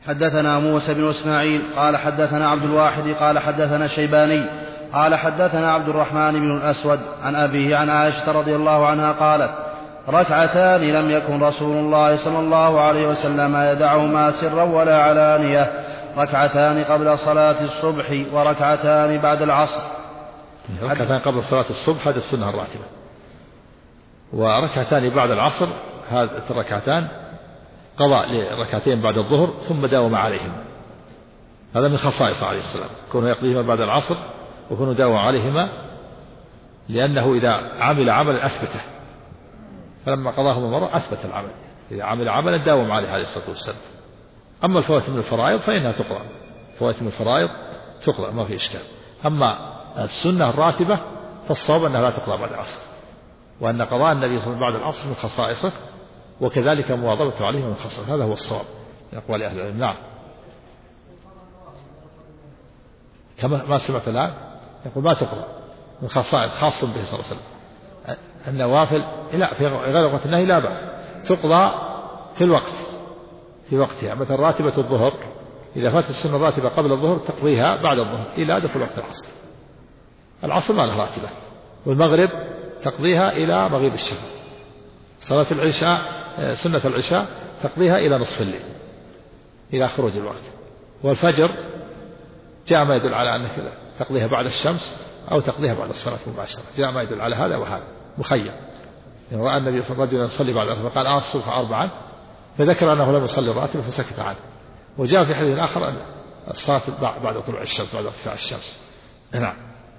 حدثنا موسى بن إسماعيل قال حدثنا عبد الواحد قال حدثنا الشيباني قال حدثنا عبد الرحمن بن الأسود عن أبيه عن عائشة رضي الله عنها قالت ركعتان لم يكن رسول الله صلى الله عليه وسلم يدعهما سرا ولا علانية، ركعتان قبل صلاة الصبح وركعتان بعد العصر. ركعتان قبل صلاة الصبح هذه السنة الراتبة، وركعتان بعد العصر هذه الركعتان قضاء لركعتين بعد الظهر ثم داوم عليهما. هذا من خصائص عليه السلام، كونه يقضيهما بعد العصر وكونه داوم عليهما، لأنه إذا عمل عملا أثبته، فلما قضاهما مرة أثبت العمل، إذا عمل عملا داوم عليه عليه الصلاة والسلام. أما الفوائت من الفرائض فإنها تقرأ، فوائت من الفرائض تقرأ ما في إشكال. أما السنة الراتبة فالصواب أنها لا تقرأ بعد العصر، وأن قضاء النبي صلى الله عليه وسلم بعد العصر من خصائصه، وكذلك مواظبته عليه من خصائصه، هذا هو الصواب من أقوال أهل العلم. نعم. كما ما سمعت الآن يقول ما تقرأ، من خصائص خاص به صلى الله عليه وسلم. النوافل لا في غير وقت النهي لا بأس، تقضى في الوقت في وقتها. مثل راتبة الظهر إذا فاتت السنة الراتبة قبل الظهر تقضيها بعد الظهر إلى دخول وقت العصر. العصر ما له راتبة، والمغرب تقضيها إلى مغيب الشمس. صلاة العشاء سنة العشاء تقضيها إلى نصف الليل إلى خروج الوقت. والفجر جاء ما يدل على أنك تقضيها بعد الشمس أو تقضيها بعد الصلاة مباشرة، جاء ما يدل على هذا وهذا مخير. يعني رأى النبي صلى الله عليه وسلم يصلي بعد العصر فقال الصبح 4 فذكر أنه لم يصلي الراتب فسكت عنه. وجاء في حديث آخر أن الصلاة بعد طلوع الشمس بعد ارتفاع الشمس. نعم.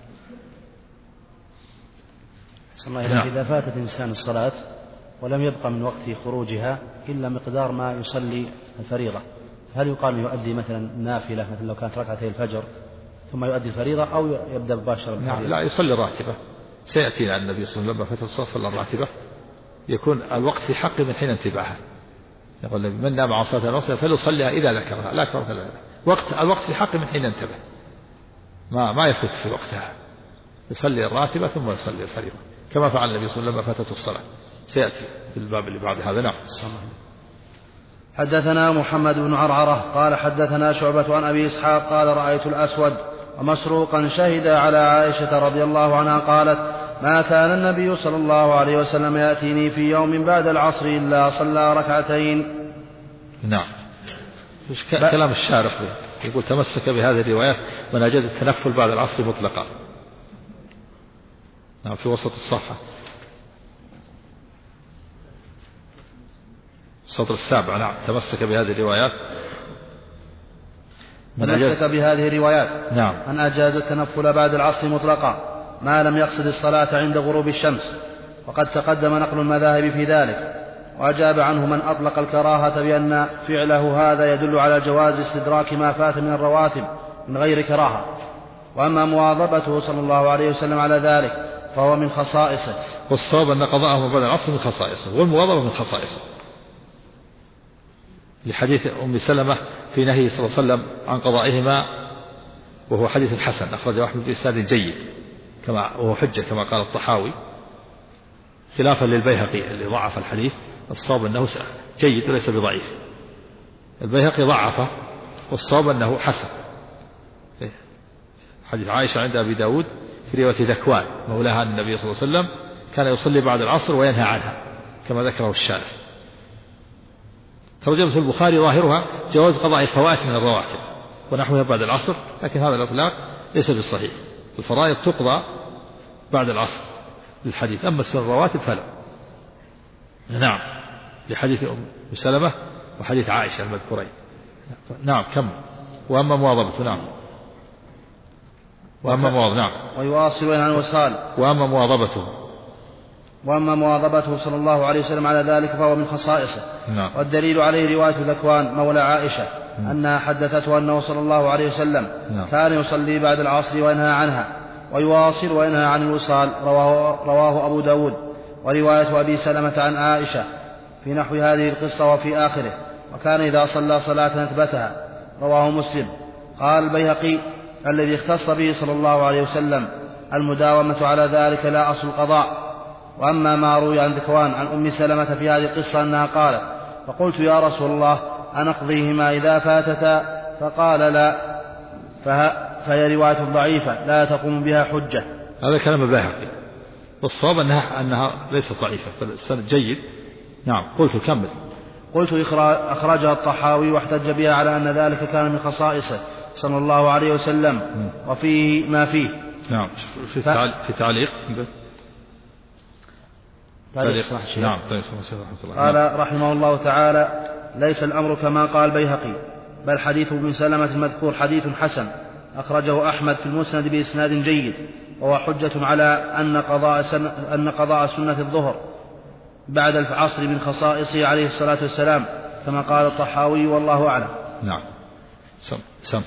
إذا فاتت إنسان الصلاة ولم يبقى من وقت خروجها إلا مقدار ما يصلي الفريضة، هل يقال يؤدي مثلا نافلة مثل لو كانت ركعتي الفجر ثم يؤدي الفريضة أو يبدأ مباشرة بالفريضة؟ نعم لا، يصلي الراتبة. سيأتينا النبي صلى الله عليه وسلم لما فتت الصلاة صلى الراتبة يكون الوقت في حق من حين انتباهه. يقول من نام عن صلاة العصر فليصليها إذا ذكرها، لا أكثر من الوقت في حق من حين انتبه، ما يفوت في وقتها. يصلي الراتبة ثم يصلي الفريضة كما فعل النبي صلى الله عليه وسلم لما فاتته الصلاة. سيأتي في الباب اللي بعد هذا. نعم. حدثنا محمد بن عرعرة قال حدثنا شعبة عن أبي إسحاق قال رأيت الأسود ومسروقا شهدا على عائشة رضي الله عنها قالت ما كان النبي صلى الله عليه وسلم يأتيني في يوم بعد العصر إلا صلى ركعتين. نعم. كلام الشارح يقول تمسك بهذه الروايات من أجاز التنفل بعد العصر مطلقا. نعم في وسط الصفحة السطر 7. نعم تمسك بهذه الروايات نعم أن أجاز التنفل بعد العصر مطلقا ما لم يقصد الصلاة عند غروب الشمس، وقد تقدم نقل المذاهب في ذلك. وأجاب عنه من أطلق الكراهة بأن فعله هذا يدل على جواز استدراك ما فات من الرواتب من غير كراهة، وأما مواظبته صلى الله عليه وسلم على ذلك فهو من خصائصه. والصواب أن قضاءه بعد العصر من خصائصه، والمواظبة من خصائصه، لحديث أم سلمة في نهي صلى الله عليه وسلم عن قضائهما، وهو حديث حسن أخرجه أحمد بإسناد جيد وهو حجة كما قال الطحاوي، خلافا للبيهقي اللي ضعف الحديث. الصواب أنه جيد وليس بضعيف. البيهقي ضعفه والصواب أنه حسن. حديث عائشة عند أبي داود في رواية ذكوان مولاها النبي صلى الله عليه وسلم كان يصلي بعد العصر وينهى عنها كما ذكره الشارح. ترجمة البخاري ظاهرها جواز قضاء الفوائت من الرواتب ونحوها بعد العصر، لكن هذا الإطلاق ليس بالصحيح. الفرائض تقضى بعد العصر للحديث، أما السنن الرواتب فلا. نعم لحديث أم سلمة وحديث عائشة المذكورين. نعم كم. وأما مواظبته. نعم وأما مواظبته. نعم ويواصل عن وصال. وأما مواظبته صلى الله عليه وسلم على ذلك فهو من خصائصه. نعم. والدليل عليه رواية ذكوان مولى عائشة أنها حدثته أنه صلى الله عليه وسلم كان يصلي بعد العصر وينهى عنها، ويواصل وينهى عن الوصال. رواه أبو داود. ورواية أبي سلمة عن عائشة في نحو هذه القصة وفي آخره وكان إذا صلى صلاة أثبتها. رواه مسلم. قال البيهقي الذي اختص به صلى الله عليه وسلم المداومة على ذلك لا أصل القضاء. وأما ما روي عن ذكوان عن أم سلمة في هذه القصة أنها قالت فقلت يا رسول الله أنقضيهما إذا فاتتا؟ فقال لا، فهي رواية ضعيفة لا تقوم بها حجة. هذا كلام البيهقي، والصواب أنها ليست ضعيفة بل السند جيد. نعم. قلت كمل. قلت أخرجها الطحاوي واحتج بها على أن ذلك كان من خصائصه صلى الله عليه وسلم وفيه ما فيه. نعم. في تعليق نعم. قال رحمه الله تعالى: ليس الأمر كما قال البيهقي، بل حديث ابن سلمة المذكور حديث حسن أخرجه أحمد في المسند بإسناد جيد، وهو حجة على أن قضاء سنة الظهر بعد العصر من خصائصه عليه الصلاة والسلام كما قال الطحاوي، والله أعلم. نعم. سم.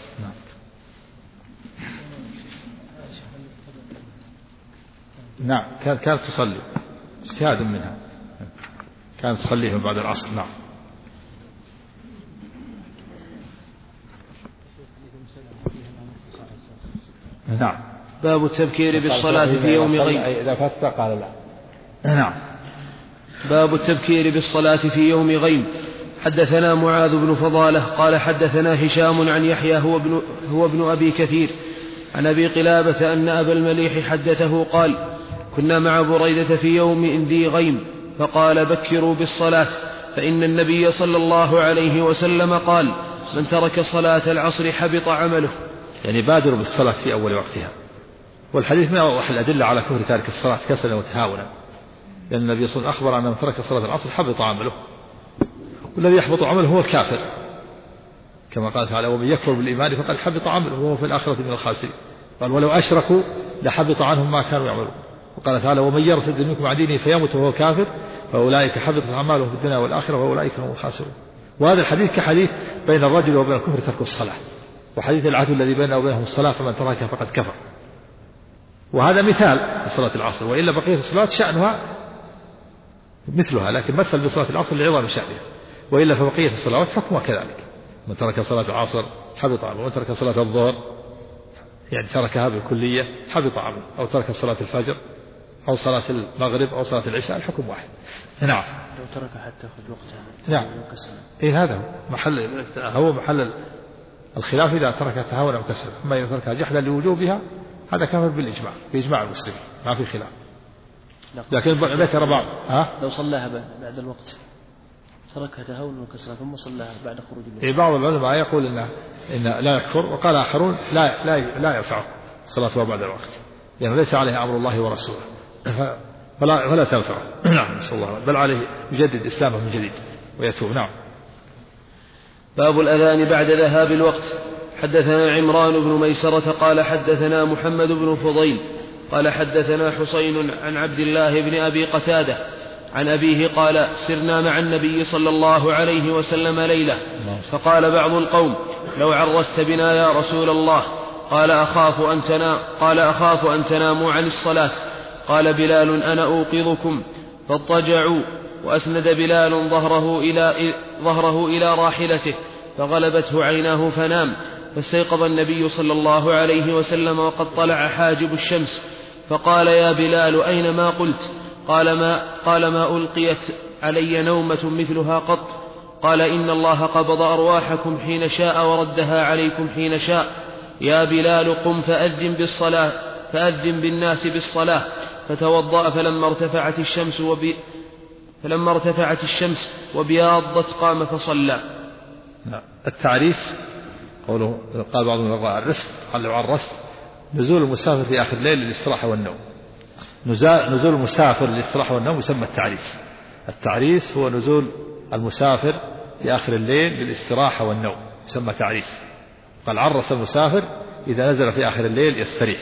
نعم. كانت تصلي اجتهاد منها، كانت تصليهم بعد العصر. نعم. نعم. باب التبكير بالصلاة في يوم غيم. إذا فتى قال لا. نعم. باب التبكير بالصلاة في يوم غيم. حدثنا معاذ بن فضالة قال حدثنا هشام عن يحيى هو ابن أبي كثير عن أبي قلابة أن أبا المليح حدثه قال: كنا مع بريدة في يوم ذي غيم فقال: بكروا بالصلاة فإن النبي صلى الله عليه وسلم قال: من ترك صلاة العصر حبط عمله. يعني بادروا بالصلاة في أول وقتها. والحديث من أوضح الأدلة على كفر تارك الصلاة كسلا وتهاونا، لأن النبي صلى الله عليه وسلم أخبر أن من ترك صلاة العصر حبط عمله، والذي يحبط عمله هو الكافر، كما قال تعالى: ومن يكفر بالإيمان فقد حبط عمله وهو في الآخرة من الخاسرين. قال: ولو أشركوا لحبط عنهم ما كانوا يعملون. وقال تعالى: ومن يرتد منكم عن دينه فيمت وهو كافر فأولئك حبطت أعمالهم في الدنيا والآخرة وأولئك هم الخاسرون. وهذا الحديث كحديث بين الرجل وبين الكفر ترك الصلاة، وحديث العهد الذي بينه وبينهم الصلاة فمن تركها فقد كفر. وهذا مثال لصلاة العصر، وإلا بقية الصلاة شأنها مثلها، لكن مثل بصلاة العصر لعظم شأنها، وإلا فبقية الصلوات حكمها كذلك. من ترك صلاة العصر حبط عمله، ومن ترك صلاة الظهر يعني تركها بالكلية حبط عمله، أو ترك صلاة الفجر أو صلاة المغرب أو صلاة العشاء الحكم واحد. نعم. لو ترك حتى يأخذ وقتها. نعم. هذا هو محل الخلاف إذا ترك تهاونا أو كسلا. أما إذا تركها جحدا لوجوبها هذا كافر بالإجماع، بإجماع المسلمين ما في خلاف. لكن ذكر بعض لو صلاها بعد الوقت، تركها تهاونا وكسلا ثم صلاها بعد خروج الوقت. بعض العلماء يقول إن لا يكفر، وقال آخرون لا ينفعه صلاتها بعد الوقت، يعني ليس عليه أمر الله ورسوله فلا تنفعه. نعم. نسأل الله، بل عليه يجدد إسلامه من جديد ويتوب. نعم. باب الأذان بعد ذهاب الوقت. حدثنا عمران بن ميسرة قال حدثنا محمد بن فضيل قال حدثنا حسين عن عبد الله بن أبي قتادة عن أبيه قال: سرنا مع النبي صلى الله عليه وسلم ليلة، فقال بعض القوم: لو عرست بنا يا رسول الله. قال: أخاف أن تناموا عن الصلاة. قال بلال: أنا أوقظكم. فاضطجعوا، وأسند بلال ظهره إلى راحلته فغلبته عيناه فنام. فاستيقظ النبي صلى الله عليه وسلم وقد طلع حاجب الشمس، فقال: يا بلال أين ما قلت؟ قال ما ألقيت علي نومة مثلها قط. قال: إن الله قبض أرواحكم حين شاء وردها عليكم حين شاء. يا بلال قم فأذن بالناس بالصلاة. فتوضأ فلما ارتفعت الشمس وبياضت قام فصلى. التعريس قوله قال بعضهم الرست نزول المسافر في آخر الليل للاستراحة والنوم. نزول المسافر للاستراحة والنوم يسمى التعريس. التعريس هو نزول المسافر في آخر الليل للاستراحة والنوم يسمى تعريس. قال: عرس المسافر إذا نزل في آخر الليل يستريح.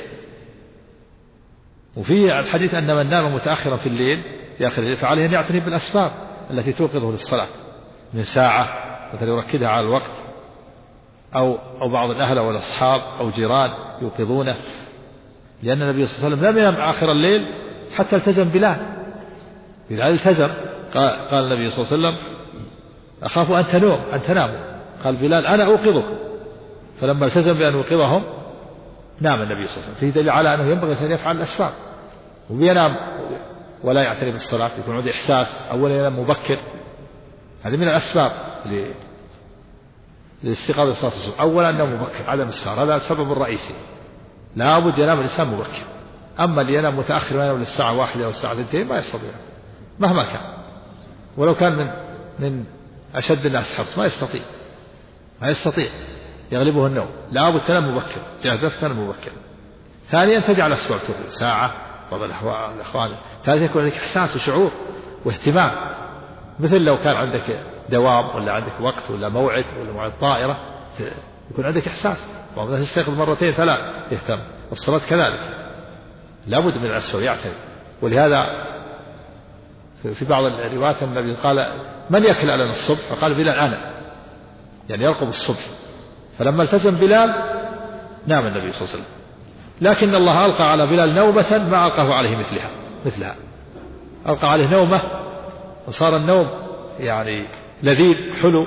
وفي الحديث أن من نام متأخرا في الليل في آخر الليل فعليه أن يعتني بالأسباب التي توقظه للصلاة، من ساعة مثلا يركدها على الوقت، أو بعض الأهل والأصحاب أو جيران يوقظونه، لأن النبي صلى الله عليه وسلم لم ينام آخر الليل حتى التزم بلال التزم. قال النبي صلى الله عليه وسلم: أخاف أن تناموا. قال بلال: أنا أوقظكم. فلما التزم بأن يوقظهم نام النبي صلى الله عليه وسلم. فيه دليل على أنه ينبغي أن يفعل الأسباب، وينام ولا يعتني بالصلاة، يكون عنده إحساس. أولا ينام مبكر، هذه من الأسباب للاستيقاظ لصلاة الصبح. أولا أنه مبكر، عدم السهر هذا السبب الرئيسي، لا بد ينام الإنسان مبكر. أما اللي ينام متأخر وينام للساعة 1 أو الساعة 2 ما يستطيع مهما كان، ولو كان من أشد الناس حرص ما يستطيع يغلبه النوم. لا بد تنام مبكر، جاهد نفسك تنام مبكر. ثانيا تجعل أسباب تقول ساعة بعض الأخوان. ثالثا يكون عندك إحساس وشعور واهتمام، مثل لو كان عندك دوام ولا عندك وقت ولا موعد ولا موعد طائرة يكون عندك إحساس. بعض الناس يستيقظ مرتين ثلاث يهتم. الصلاة كذلك لابد من الأسباب يعتني. ولهذا في بعض الروايات النبي قال من يكل على الصبح؟ فقال بلال أنا، يعني يرقب الصبح. فلما التزم بلال نام النبي صلى الله عليه وسلم، لكن الله ألقى على بلال نومة ما ألقاه عليه مثلها. ألقى عليه نومة وصار النوم يعني لذيذ حلو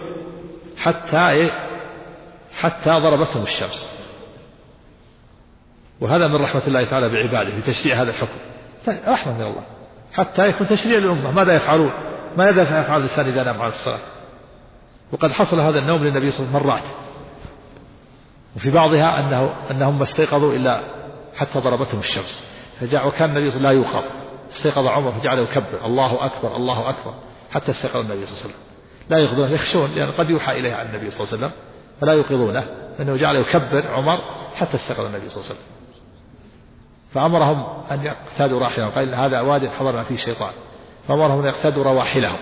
حتى ضربتهم الشمس. وهذا من رحمة الله تعالى بعباده في تشريع هذا الحكم، رحمة من الله حتى يكون تشريع للأمة. ماذا يفعلون؟ ماذا يفعل الإنسان إذا نام عن الصلاة؟ وقد حصل هذا النوم للنبي صلى الله عليه وسلم مرات، وفي بعضها أنهم ما استيقظوا إلا حتى ضربتهم الشمس فجاء، وكان النبي صلى الله عليه وسلم لا يوقظ. استيقظ عمر فجعل يكبر الله أكبر الله أكبر حتى استيقظ النبي صلى الله عليه وسلم. لا يغضون يخشون، لأن قد يوحى إليه عن النبي صلى الله عليه وسلم فلا يوقظونه، فإنه جعل يكبر عمر حتى استيقظ النبي صلى الله عليه وسلم. فأمرهم أن يقتادوا راحلهم، قال هذا واد حضرنا فيه شيطان، فأمرهم أن يقتادوا رواحلهم.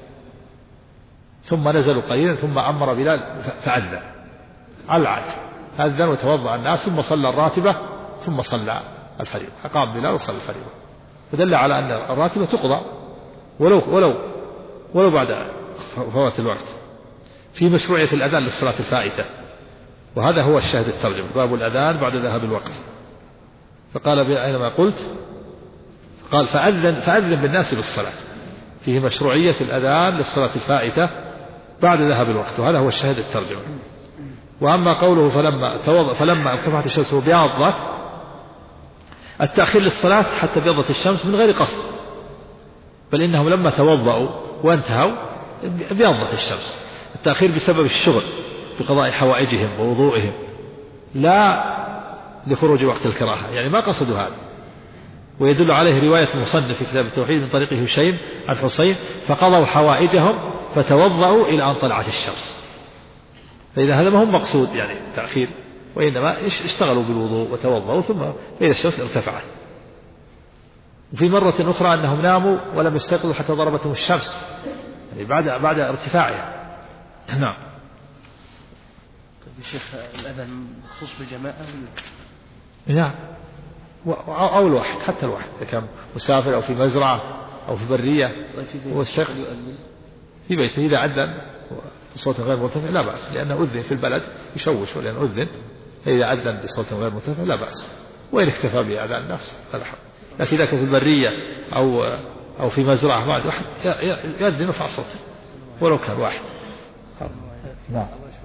ثم نزلوا قليلا ثم أمر بلال فأذن على العادة، أذن وتوضأ الناس ثم صلى الراتبة ثم صلى الفريضة. أقام بلال وصلى الفريضة، ودل على أن الراتبة تقضى ولو بعد فوات الوقت. في مشروعية الأذان للصلاة الفائتة، وهذا هو الشاهد الترجمة، باب الأذان بعد ذهاب الوقت. فقال أينما قلت قال فأذن بالناس بالصلاة، فيه مشروعية الأذان للصلاة الفائتة بعد ذهاب الوقت، وهذا هو الشاهد الترجمة. وأما قوله فلما ارتفعت الشمس وبياضت، التأخير للصلاة حتى بيضت الشمس من غير قصد، بل إنهم لما توضأوا وانتهوا بيضت الشمس. التأخير بسبب الشغل بقضاء حوائجهم ووضوئهم، لا لخروج وقت الكراهة، يعني ما قصدوا هذا. ويدل عليه رواية المصنف في كتاب التوحيد من طريق هشيم عن حسين فقضوا حوائجهم فتوضأوا إلى أن طلعت الشمس. فإذا هذا ما هو مقصود يعني التأخير، وإنما اشتغلوا بالوضوء وتوضأوا ثم فإذا الشمس ارتفعت. وفي مرة أخرى أنهم ناموا ولم يستيقظوا حتى ضربتهم الشمس، يعني بعد ارتفاعها. نعم. يا شيخ الأذان مخصوص بالجماعة؟ نعم، أو الواحد، حتى الواحد إذا كان مسافر أو في مزرعة أو في برية واستيقظ في بيته إذا أذن بصوت غير مرتفع لا بأس، لأنه أذن في البلد يشوش، ولأنه أذن إذا أذن بصوت غير مرتفع لا بأس، وإن اكتفى بأذان الناس فلا حرج. لكن إذا كان في البرية أو في مزرعة بعد واحد يأذن ويرفع صوته ولو كان واحد. نعم.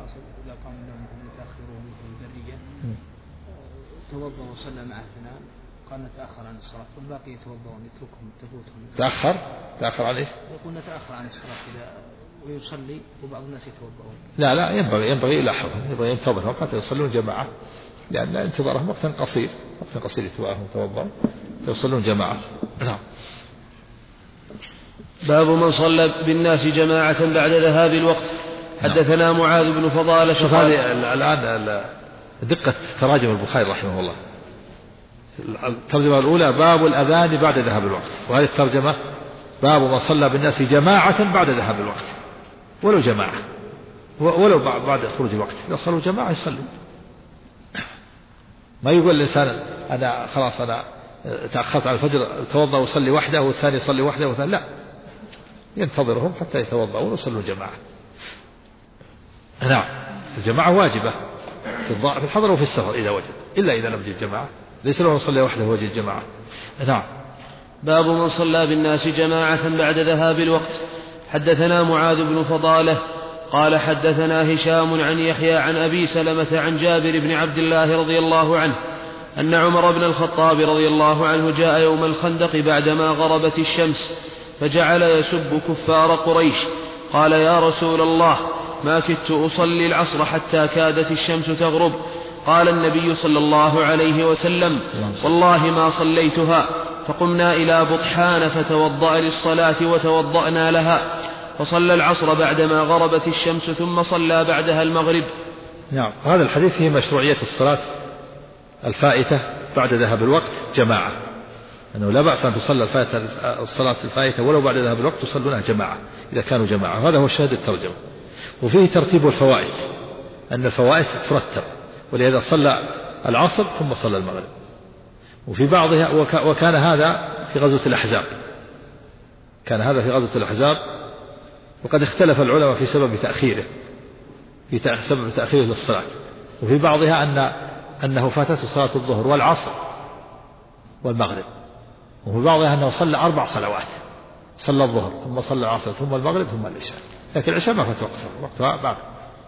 توضأ وصلى مع الفنان قال نتأخر عن الصلاة والباقي يتوضأون يتركهم تفوتهم. تأخر عن إيش؟ يقول نتأخر عن الصلاة إذا ويصلي وبعض الناس يتوضأون. لا ينبغي يلاحظهم، ينبغي ينتظرهم حتى يصلون جماعة، لأن انتظارهم وقت قصير يتوضأون يصلون جماعة. نعم. باب من صلى بالناس جماعة بعد ذهاب الوقت. حدثنا معاذ بن فضالة. شوف هذه الآن دقة تراجم البخاري رحمه الله. الترجمة الأولى باب الأذان بعد ذهاب الوقت، وهذه الترجمة باب من صلى بالناس جماعة بعد ذهاب الوقت، ولو جماعة ولو بعد خروج الوقت، إذا صلوا جماعة يصلوا. ما يقول الإنسان أنا خلاص أنا تأخرت على الفجر توضأ وصلي وحده والثاني يصلي وحده والثاني لا، ينتظرهم حتى يتوضأون ويصلوا جماعة. نعم، الجماعة واجبة في الحضر وفي السفر إذا وجد، إلا إذا لم يجد جماعة ليس له يصلي وحده وجد جماعة. نعم. باب من صلى بالناس جماعة بعد ذهاب الوقت. حدثنا معاذ بن فضالة قال حدثنا هشام عن يحيى عن أبي سلمة عن جابر بن عبد الله رضي الله عنه أن عمر بن الخطاب رضي الله عنه جاء يوم الخندق بعدما غربت الشمس فجعل يسب كفار قريش. قال يا رسول الله ما كدت أصلي العصر حتى كادت الشمس تغرب. قال النبي صلى الله عليه وسلم: والله ما صليتها. فقمنا إلى بطحان فتوضأ للصلاة وتوضأنا لها، فصلى العصر بعدما غربت الشمس ثم صلى بعدها المغرب. نعم. هذا الحديث هي مشروعية الصلاة الفائتة بعد ذهاب الوقت جماعة، أنه لا بأس أن تصلى الصلاة الفائتة ولو بعد ذهاب الوقت تصلونها جماعة إذا كانوا جماعة. هذا هو شاهد الترجمة. وفيه ترتيب الفوائد، أن الفوائد ترتب، ولهذا صلى العصر ثم صلى المغرب. وفي بعضها وكان هذا في غزوة الأحزاب، كان هذا في غزوة الأحزاب، وقد اختلف العلماء في سبب تأخيره، في سبب تأخيره للصلاة. وفي بعضها أنه فاتته صلاة الظهر والعصر والمغرب، وفي بعضها أنه صلى 4 صلوات، صلى الظهر ثم صلى العصر ثم المغرب ثم العشاء، لكن العشاء ما فات وقتها بعد،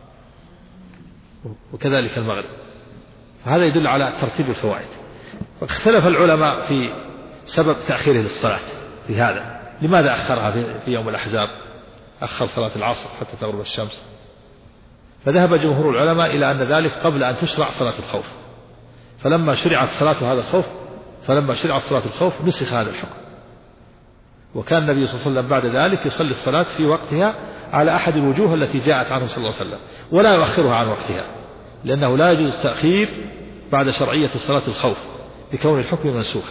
وكذلك المغرب. فهذا يدل على ترتيب الفوائد. واختلف العلماء في سبب تأخيره للصلاة في هذا، لماذا أخرها في يوم الأحزاب، أخر صلاة العصر حتى تغرب الشمس؟ فذهب جمهور العلماء إلى أن ذلك قبل أن تشرع صلاة الخوف، فلما شرعت صلاة الخوف نسخ هذا الحكم. وكان النبي صلى الله عليه وسلم بعد ذلك يصلي الصلاة في وقتها على أحد الوجوه التي جاءت عنه صلى الله عليه وسلم، ولا يؤخرها عن وقتها، لأنه لا يجوز التأخير بعد شرعية صلاة الخوف بكون الحكم منسوخا.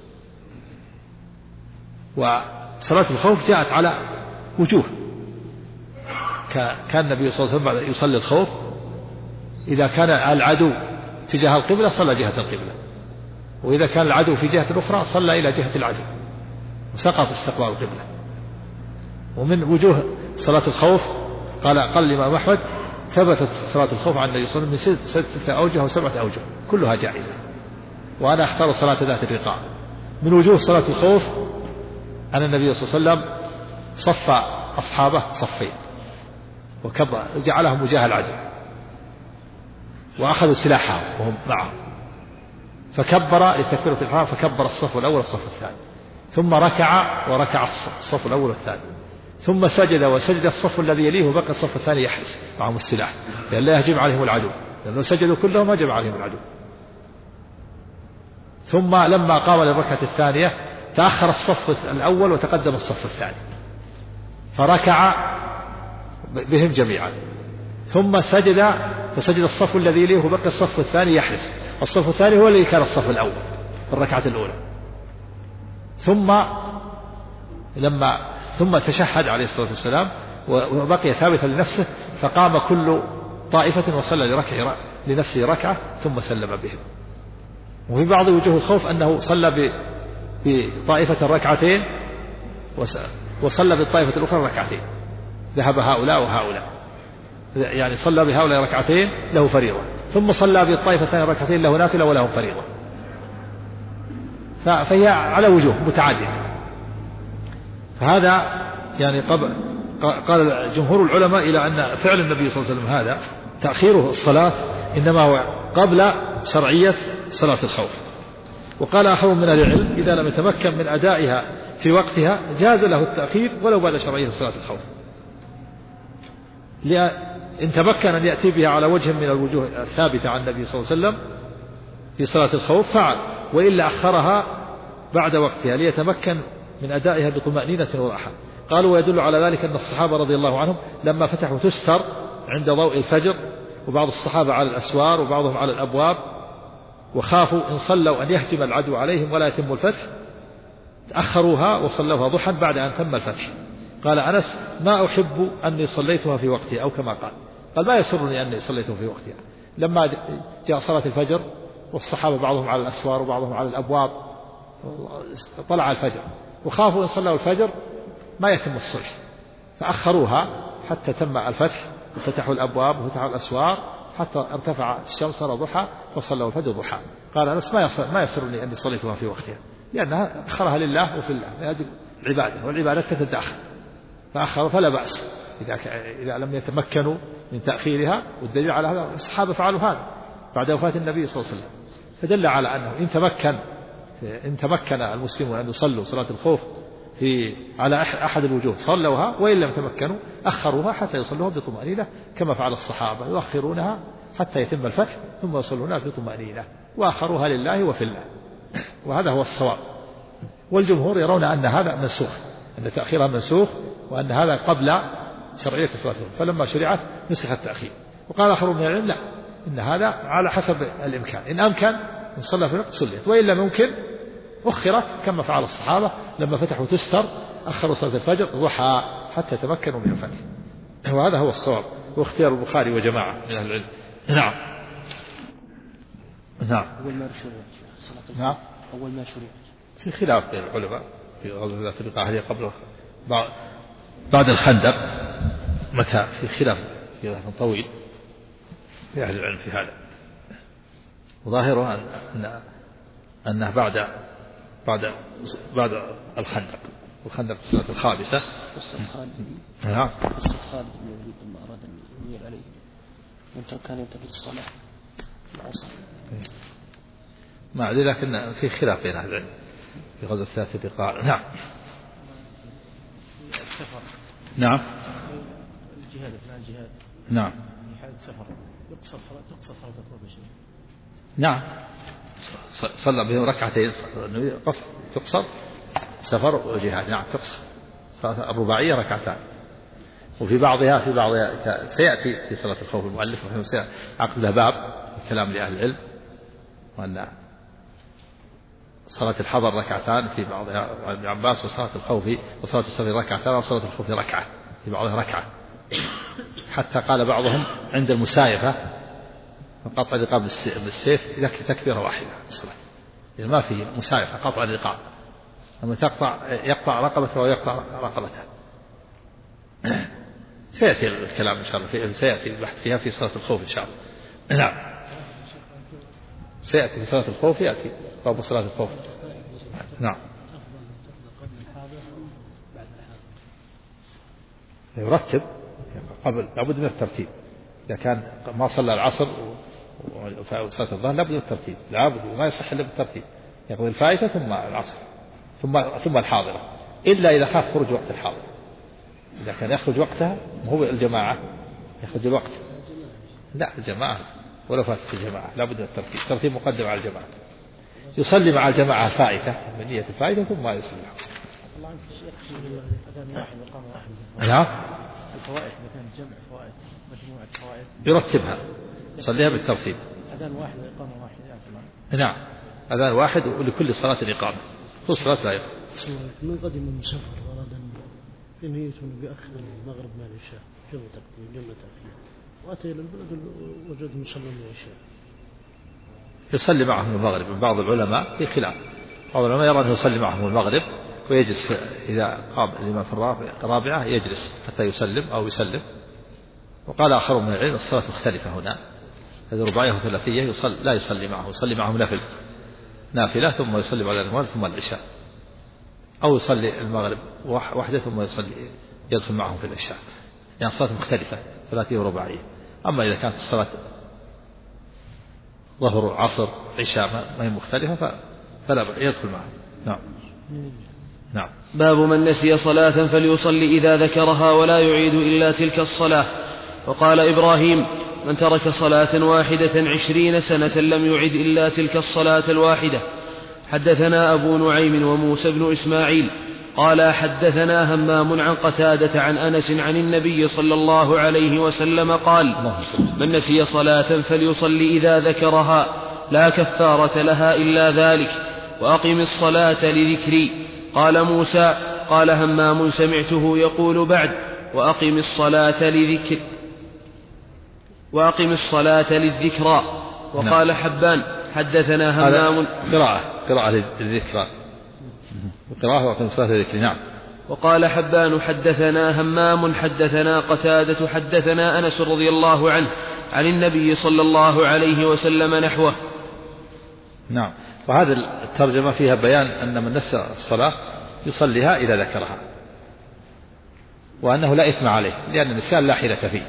وصلاة الخوف جاءت على وجوه، كان النبي صلى الله عليه وسلم يصلي الخوف إذا كان العدو تجاه القبلة صلى جهة القبلة، وإذا كان العدو في جهة أخرى صلى إلى جهة العدو، وسقط استقبال القبلة. ومن وجوه صلاة الخوف قال الإمام أحمد: ثبتت صلاة الخوف عن النبي صلى الله عليه وسلم من 6 أوجه أو 7 أوجه كلها جائزة، وأنا أختار صلاة ذات الرقاع. من وجوه صلاة الخوف أن النبي صلى الله عليه وسلم صف أصحابه صفين وكبر جعلهم وجاه العدو، وأخذوا سلاحهم وهم معهم، فكبر لتكبيرة الإحرام، فكبر الصف الأول والصف الثاني، ثم وركع الصف الأول والثاني، ثم سجد وسجد الصف الذي يليه، وبقى الصف الثاني يحرس معهم السلاح لأن لا يهجم عليهم العدو، لأنه سجدوا كلهم هجم عليهم العدو. ثم لما قام للركعة الثانية تأخر الصف الأول وتقدم الصف الثاني، فركع بهم جميعا، ثم فسجد الصف الذي يليه، وبقى الصف الثاني يحرس. الصف الثاني هو الذي كان الصف الأول في الركعة الأولى. ثم تشهد عليه الصلاة والسلام وبقي ثابتا لنفسه، فقام كل طائفة وصلى لنفسه ركعة ثم سلم بهم. وفي بعض وجوه الخوف أنه صلى بطائفة ركعتين وصلى بالطائفة الأخرى ركعتين، ذهب هؤلاء وهؤلاء، يعني صلى بهؤلاء ركعتين له فريضة، ثم صلى بالطائفة الثانية ركعتين له نافلة ولهم فريضة، فهي على وجوه متعددة. فهذا يعني قال جمهور العلماء إلى أن فعل النبي صلى الله عليه وسلم هذا تأخيره الصلاة إنما هو قبل شرعية صلاة الخوف. وقال آخر من العلم: إذا لم يتمكن من أدائها في وقتها جاز له التأخير ولو بعد شرعية صلاة الخوف، إن تمكن أن يأتي بها على وجه من الوجوه الثابتة عن النبي صلى الله عليه وسلم في صلاة الخوف فعل، وإلا أخرها بعد وقتها ليتمكن من أدائها بطمأنينة وراحة. قالوا: ويدل على ذلك أن الصحابة رضي الله عنهم لما فتحوا تستر عند ضوء الفجر، وبعض الصحابة على الأسوار وبعضهم على الأبواب، وخافوا إن صلوا أن يهجم العدو عليهم ولا يتم الفتح، تأخروها وصلوها ضحى بعد أن تم الفتح. قال أنس: ما أحب أني صليتها في وقتها، أو كما قال ما يسرني أني صليتها في وقتها. لما جاء صلاة الفجر والصحابة بعضهم على الأسوار وبعضهم على الأبواب، طلع الفجر وخافوا إن صلوا الفجر ما يتم الصلح، فأخروها حتى تم الفتح، وفتحوا الأبواب وفتحوا الأسوار حتى ارتفع الشمس صار ضحى فصلوا الفجر ضحى. قال أنس: ما يسرني أني صليتها في وقتها، لأنها أخرها لله وفي الله، هذه العبادة، والعبادة تتداخل، فأخروا فلا بأس إذا لم يتمكنوا من تأخيرها. والدليل على هذا الصحابة فعلوا هذا بعد وفاة النبي صلى الله عليه وسلم، فدل على أنه إن تمكن المسلمون أن يصلوا صلاة الخوف على أحد الوجوه صلوها، وإن لم يتمكنوا أخروها حتى يصلوها بطمأنينة كما فعل الصحابة، يؤخرونها حتى يتم الفتح ثم يصلونها بطمأنينة، وآخروها لله وفي الله، وهذا هو الصواب. والجمهور يرون أن هذا منسوخ، أن تأخيرها منسوخ، وأن هذا قبل شرعية صلاة الظهر، فلما شرعت نسخ التأخير. وقال آخرون من العلم لا، إن هذا على حسب الإمكان، إن أمكن إن صلى في الوقت صليت، وإن لم يمكن أخرت كما فعل الصحابة لما فتحوا تستر أخروا صلاة الفجر ضحى حتى تمكنوا من الفتح، وهذا هو الصواب، واختيار البخاري وجماعة من أهل العلم. نعم. نعم. أول ما شرعت صلاة نعم. أول ما شرعت في خلاف بين العلماء في غزوة القاهرة قبل بعد الخندق متى، في خلاف طويل في أهل العلم في هذا، وظاهره أنه بعد الخندق، والخندق في السنة الخامسة. نعم. قصة خالد بن الوليد لما أراد أن يميل عليه وأنت كان ينتقل الصلاة في العصر. ما أدري، لكن في خلاف بين أهل العلم في غزوة ثلاثة دقائق. نعم. السفر. نعم. الجهاد أثناء الجهاد. نعم. في حالة سفر تقصر صلاة الظهر. نعم. صلى بهم ركعتين تقصر سفر وجهاد. نعم تقصر صلاة الرباعية ركعتان، وفي بعضها سيأتي في صلاة الخوف المؤلف رحمه الله عقد باب الكلام لأهل العلم، وأن صلاة الحضر ركعتان في بعضها ابن عباس، وصلاة الخوف وصلاة السفر ركعتان، وصلاة الخوف ركعة في بعضها ركعة، حتى قال بعضهم عند المسايفة قطع الرقاب بالسيف تكبيرة واحدة الصلاة، يعني ما في مسايفة قطع الرقاب، لما يقطع رقبته ويقطع رقبته. سيأتي الكلام إن شاء الله، سيأتي البحث فيها في صلاة الخوف إن شاء الله. نعم. سيأتي في صلاة الخوف، يأتي باب صلاة الخوف. نعم. يرتب قبل، لابد من الترتيب. إذا كان ما صلى العصر وصلاة الظهر لابد من الترتيب، لابد، وما يصح إلا بالترتيب، يقضي الفائتة ثم العصر ثم الحاضرة، إلا إذا خاف خروج وقت الحاضر. إذا كان يخرج وقتها هو الجماعة يخرج الوقت، لا الجماعة ولا فاتت الجماعة لابد من الترتيب، الترتيب مقدم على الجماعة. يصلي مع الجماعة الفائتة من نية الفائتة ثم يصلي. الله عنك الشيخ أذان واحد وقام واحد. نعم. الفوائد مثلا جمع فوائد مجموعة فوائد يرتبها يصليها بالترتيب. أذان واحد وإقامة واحد يا سلام. نعم. أذان واحد ولكل صلاة إقامة، كل صلاة لا إقامة. من قدم من سفر وأراد أن ينهي بأخر المغرب مع العشاء جمع تقديم جمع تأخير، وأتى إلى البلد وجد مصلى العشاء يصلي معهم المغرب. من بعض العلماء في خلاف، بعض العلماء يرى أنه يصلي معهم المغرب ويجلس إذا قام الإمام في الرابعة يجلس حتى يسلم أو يسلم. وقال آخر من العلم الصلاة مختلفة هنا، هذه رباعية وثلاثية لا يصلي معه، يصلي معهم نافلة ثم يصلي على المغرب ثم العشاء، أو يصلي المغرب وحده ثم يدخل معهم في العشاء، يعني الصلاة مختلفة ثلاثية ورباعية. أما إذا كانت الصلاة ظهر عصر عشاء ما هي مختلفة فلا يدخل معهم. نعم. نعم. باب من نسي صلاة فليصلي إذا ذكرها ولا يعيد إلا تلك الصلاة. وقال إبراهيم: من ترك صلاة واحدة 20 سنة لم يعد إلا تلك الصلاة الواحدة. حدثنا أبو نعيم وموسى بن إسماعيل قال حدثنا همام عن قتادة عن أنس عن النبي صلى الله عليه وسلم قال: من نسي صلاة فليصلي إذا ذكرها لا كفارة لها إلا ذلك، وأقم الصلاة لذكري. قال موسى: قال همام سمعته يقول بعد: وأقم الصلاة للذكرى. وقال حبان: حدثنا همام قراءة للذكرى وقراءة وأقم الصلاة للذكرى. نعم. وقال حبان: حدثنا همام حدثنا قتادة حدثنا أنس رضي الله عنه عن النبي صلى الله عليه وسلم نحوه. نعم. وهذا الترجمة فيها بيان أن من نسى الصلاة يصليها إذا ذكرها، وأنه لا إثم عليه لأن النسيان لا حيلة فيه،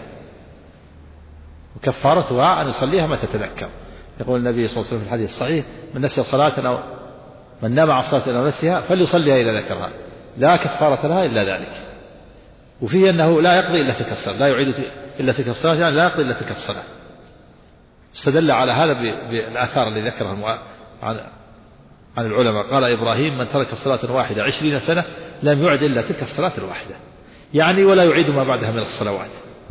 وكفارتها أن يصليها ما تتذكر. يقول النبي صلى الله عليه وسلم في الحديث الصحيح: من نسي صلاة أو من نام عن صلاة أو نسيها فليصليها إذا ذكرها، لا كفارة لها إلا ذلك. وفيه أنه لا يقضي إلا تلك الصلاة، لا يعيد إلا تلك الصلاة، يعني لا يقضي إلا تلك الصلاة. استدل على هذا بالآثار اللي ذكرها عن العلماء. قال إبراهيم: من ترك صلاة واحدة 20 سنة لم يعد إلا تلك الصلاة الواحدة، يعني ولا يعيد ما بعدها من الصلوات.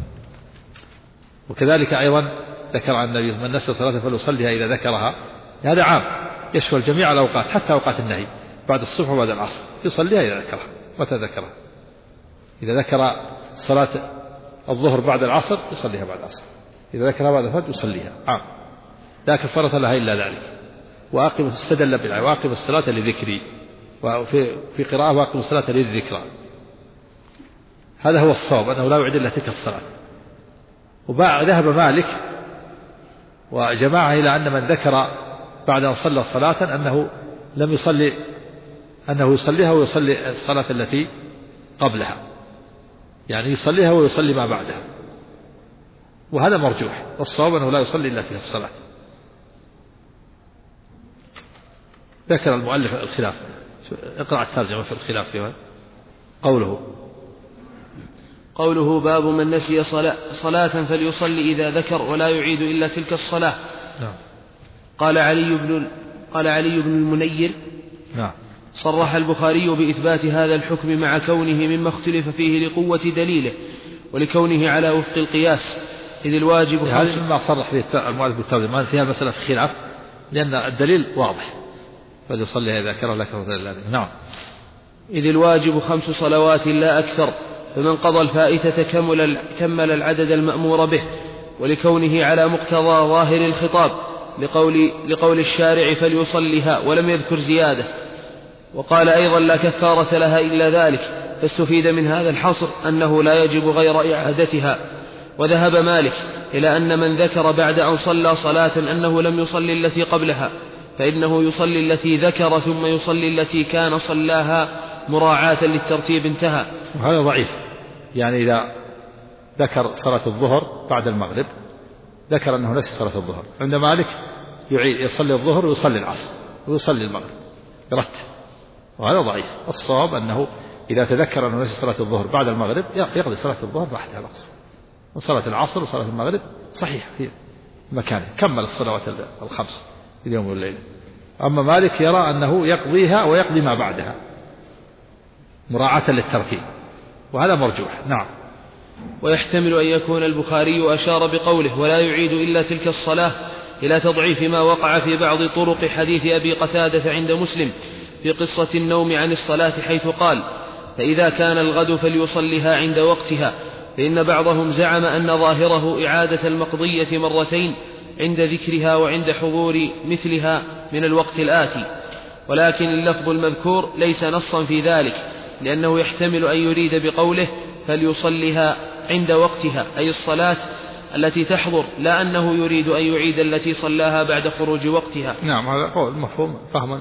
وكذلك أيضا ذكر عن النبي: من نسي صلاة فليصليها إذا ذكرها. هذا عام يشمل جميع الأوقات حتى أوقات النهي، بعد الصبح وبعد العصر يصليها إذا ذكرها. متى ذكرها؟ إذا ذكر صلاة الظهر بعد العصر يصليها بعد العصر، إذا ذكرها بعد الفجر يصليها. عام لا كفارة لها إلا ذلك. وأقم استدل بالآية: وأقم الصلاة لذكري، وفي قراءة: وأقم الصلاة للذكرى. هذا هو الصواب، أنه لا يعد إلا تلك الصلاة. وذهب مالك وجماعة إلى أن من ذكر بعد أن صلى صلاة أنه لم يصلي، أنه يصليها ويصلي الصلاة التي قبلها، يعني يصليها ويصلي ما بعدها. وهذا مرجوح، والصواب أنه لا يصلي إلا تلك الصلاة. ذكر المؤلف الخلاف. اقرأ الترجمة في الخلاف فيها. قوله: باب من نسي صلاة فليصلي إذا ذكر ولا يعيد إلا تلك الصلاة. نعم. قال علي بن المنير: نعم. صرح البخاري بإثبات هذا الحكم مع كونه مما اختلف فيه لقوة دليله ولكونه على وفق القياس، إذ الواجب هذا مما صرح به المؤلف بالترجمة، فيها مسألة في خلاف، لأن الدليل واضح: فليصلي إذا ذكر لك. نعم. إذ الواجب 5 صلوات لا أكثر، فمن قضى الفائتة كمل العدد المأمور به، ولكونه على مقتضى ظاهر الخطاب لقول الشارع فليصلها ولم يذكر زيادة. وقال أيضا: لا كفارة لها إلا ذلك، فاستفيد من هذا الحصر أنه لا يجب غير إعادتها. وذهب مالك إلى أن من ذكر بعد أن صلى صلاة أنه لم يصلي التي قبلها فإنه يصلي التي ذكر ثم يصلي التي كان صلاها مراعاة للترتيب. انتهى. وهذا ضعيف، يعني إذا ذكر صلاة الظهر بعد المغرب، ذكر أنه نسي صلاة الظهر، عند مالك يعيد، يصلي الظهر ويصلي العصر ويصلي المغرب، يرتب. وهذا ضعيف. الصواب أنه إذا تذكر أنه نسي صلاة الظهر بعد المغرب يقضي صلاة الظهر بعدها العصر، وصلاة العصر وصلاة المغرب صحيح في مكانه، كمل الصلوات 5 في اليوم والليلة. أما مالك يرى أنه يقضيها ويقضي ما بعدها مراعاة للترتيب، وهذا مرجوح. نعم. ويحتمل أن يكون البخاري أشار بقوله ولا يعيد إلا تلك الصلاة إلى تضعيف ما وقع في بعض طرق حديث أبي قتادة عند مسلم في قصة النوم عن الصلاة، حيث قال: فإذا كان الغد فليصلها عند وقتها، فإن بعضهم زعم أن ظاهره إعادة المقضية مرتين عند ذكرها وعند حضور مثلها من الوقت الآتي، ولكن اللفظ المذكور ليس نصا في ذلك، لأنه يحتمل أن يريد بقوله فليصلها عند وقتها أي الصلاة التي تحضر، لا أنه يريد أن يعيد التي صلاها بعد خروج وقتها. نعم، هذا قول مفهوم فهما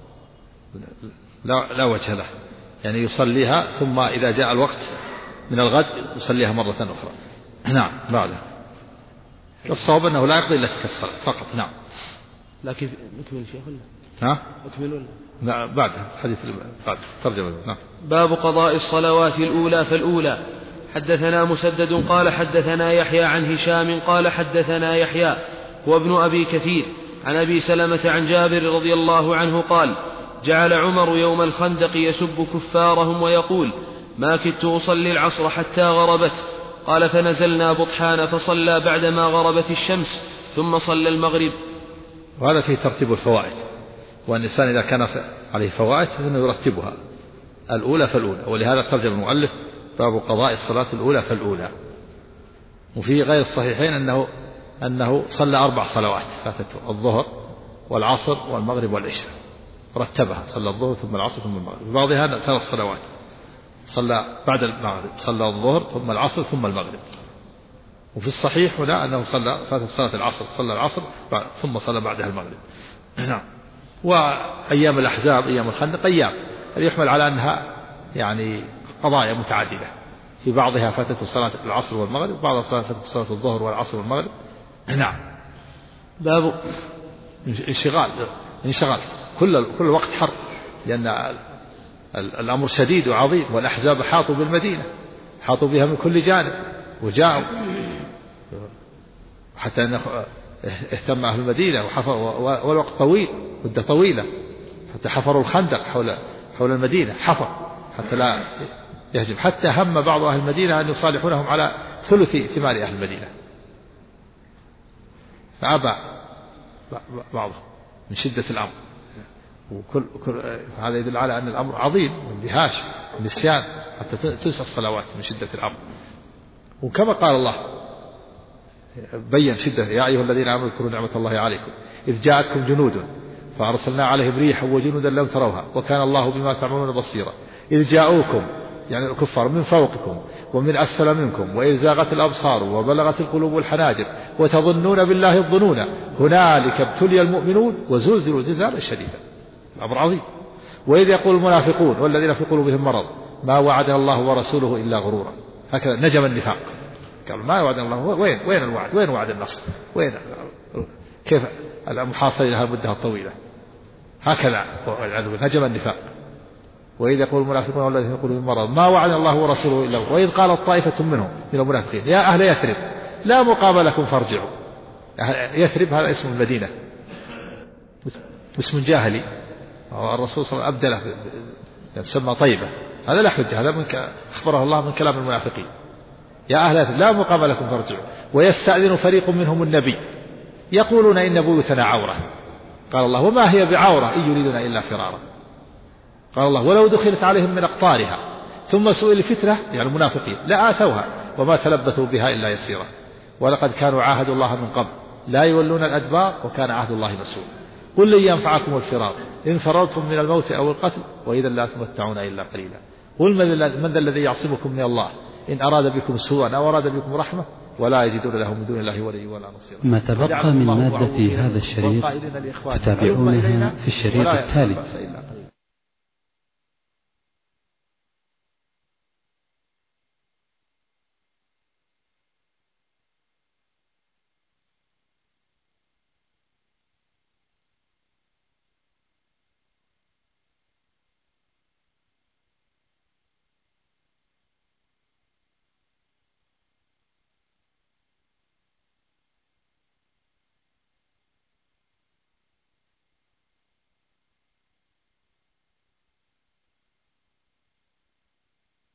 لا وجه له، يعني يصليها ثم إذا جاء الوقت من الغد يصليها مرة أخرى. نعم. بعدها الصواب أنه لا يقضي إلا تلك الصلاة فقط. نعم. لكن نكمل شيء ولا؟ ها؟ نكمل ولا؟ لا، بعدها حديث بعد ترجمة. نعم. باب قضاء الصلوات الأولى فالأولى. حدثنا مسدد قال حدثنا يحيى عن هشام قال حدثنا يحيى وابن أبي كثير عن أبي سلمة عن جابر رضي الله عنه قال: جعل عمر يوم الخندق يسب كفارهم ويقول: ما كدت أصلي العصر حتى غربت. قال: فنزلنا بطحان فصلى بعدما غربت الشمس ثم صلى المغرب. وهذا فيه ترتيب الفوائد، والإنسان إذا كان عليه فوائد فإنه يرتبها الأولى فالأولى، ولهذا ترجم المؤلف باب قضاء الصلاة الأولى فالأولى. وفي غير الصحيحين أنه صلى 4 صلوات فاتته: الظهر والعصر والمغرب والعشاء، رتبها، صلى الظهر ثم العصر ثم المغرب. في بعضها 3 صلوات، صلى بعد المغرب، صلى الظهر ثم العصر ثم المغرب. وفي الصحيح هنا أنه فاتت صلاة العصر، صلى العصر ثم صلى بعدها المغرب. نعم. وأيام الأحزاب، أيام الخندق، أيام يحمل على أنها يعني قضايا متعددة، في بعضها فاتت صلاة العصر والمغرب، بعضها فاتت صلاة الظهر والعصر والمغرب. نعم. باب انشغال كل وقت حر، لأن الأمر شديد وعظيم، والأحزاب حاطوا بالمدينة، حاطوا بها من كل جانب وجاءوا، حتى أن اهتم أهل المدينة والوقت طويل، مدة طويلة، حتى حفروا الخندق حول المدينة، حفر حتى لا يهجم، حتى هم بعض أهل المدينة أن يصالحونهم على ثلث ثمار أهل المدينة، فأبى بعضهم من شدة الأمر. هذا يدل على أن الأمر عظيم، واندهاش ونسيان حتى تنسى الصلوات من شدة الأمر. وكما قال الله بين شدة: يا أيها الذين آمنوا اذكروا نعمة الله عليكم إذ جاءتكم جنود فأرسلنا عليهم ريحا وجنودا لم تروها وكان الله بما تعملون بصيرا إذ جاءوكم يعني الكفار من فوقكم ومن أسفل منكم وإذ زاغت الأبصار وبلغت القلوب الحناجر وتظنون بالله الظنون هنالك ابتلي المؤمنون وزلزلوا زلزالا شديدا. الأمر عظيم. وإذ يقول المنافقون والذين في قلوبهم مرض ما وعدنا الله ورسوله إلا غرورا. هكذا نجم النفاق، قالوا ما وعدنا الله، وين الوعد، وين وعد النصر، وين كيف المحاصرة لها مدة طويلة، هكذا نجم النفاق. وإذ يقول المنافقون والذين في قلوبهم مرض ما وعدنا الله ورسوله إلا غرورا. وإذ قالت طائفة منهم من المنافقين يا أهل يثرب لا مقام لكم فارجعوا. يثرب هذا اسم المدينة، اسم جاهلي، الرسول صلى الله عليه وسلم أبدله يسمى طيبة، هذا لا حجة، هذا أخبره الله من كلام المنافقين. يا أهل يثرب لا مقام لكم فارجعوا. ويستأذن فريق منهم النبي يقولون إن بيوتنا عورة. قال الله وما هي بعورة إن يريدون إلا فرارا. قال الله ولو دخلت عليهم من أقطارها ثم سئل الفتنة يعني المنافقين لآتوها وما تلبثوا بها إلا يسيرا. ولقد كانوا عاهدوا الله من قبل لا يولون الأدبار وكان عهد الله مسؤولا. قل لن ينفعكم الفرار إن فررتم من الموت أو القتل وإذا لا تمتعون إلا قليلا. قل من ذا الذي يعصمكم من الله إن أراد بكم سوءا أو أراد بكم رحمة ولا يجدون له من دون الله ولي ولا نصير. ما تبقى من مادة هذا الشريط تتابعونها في الشريط التالي.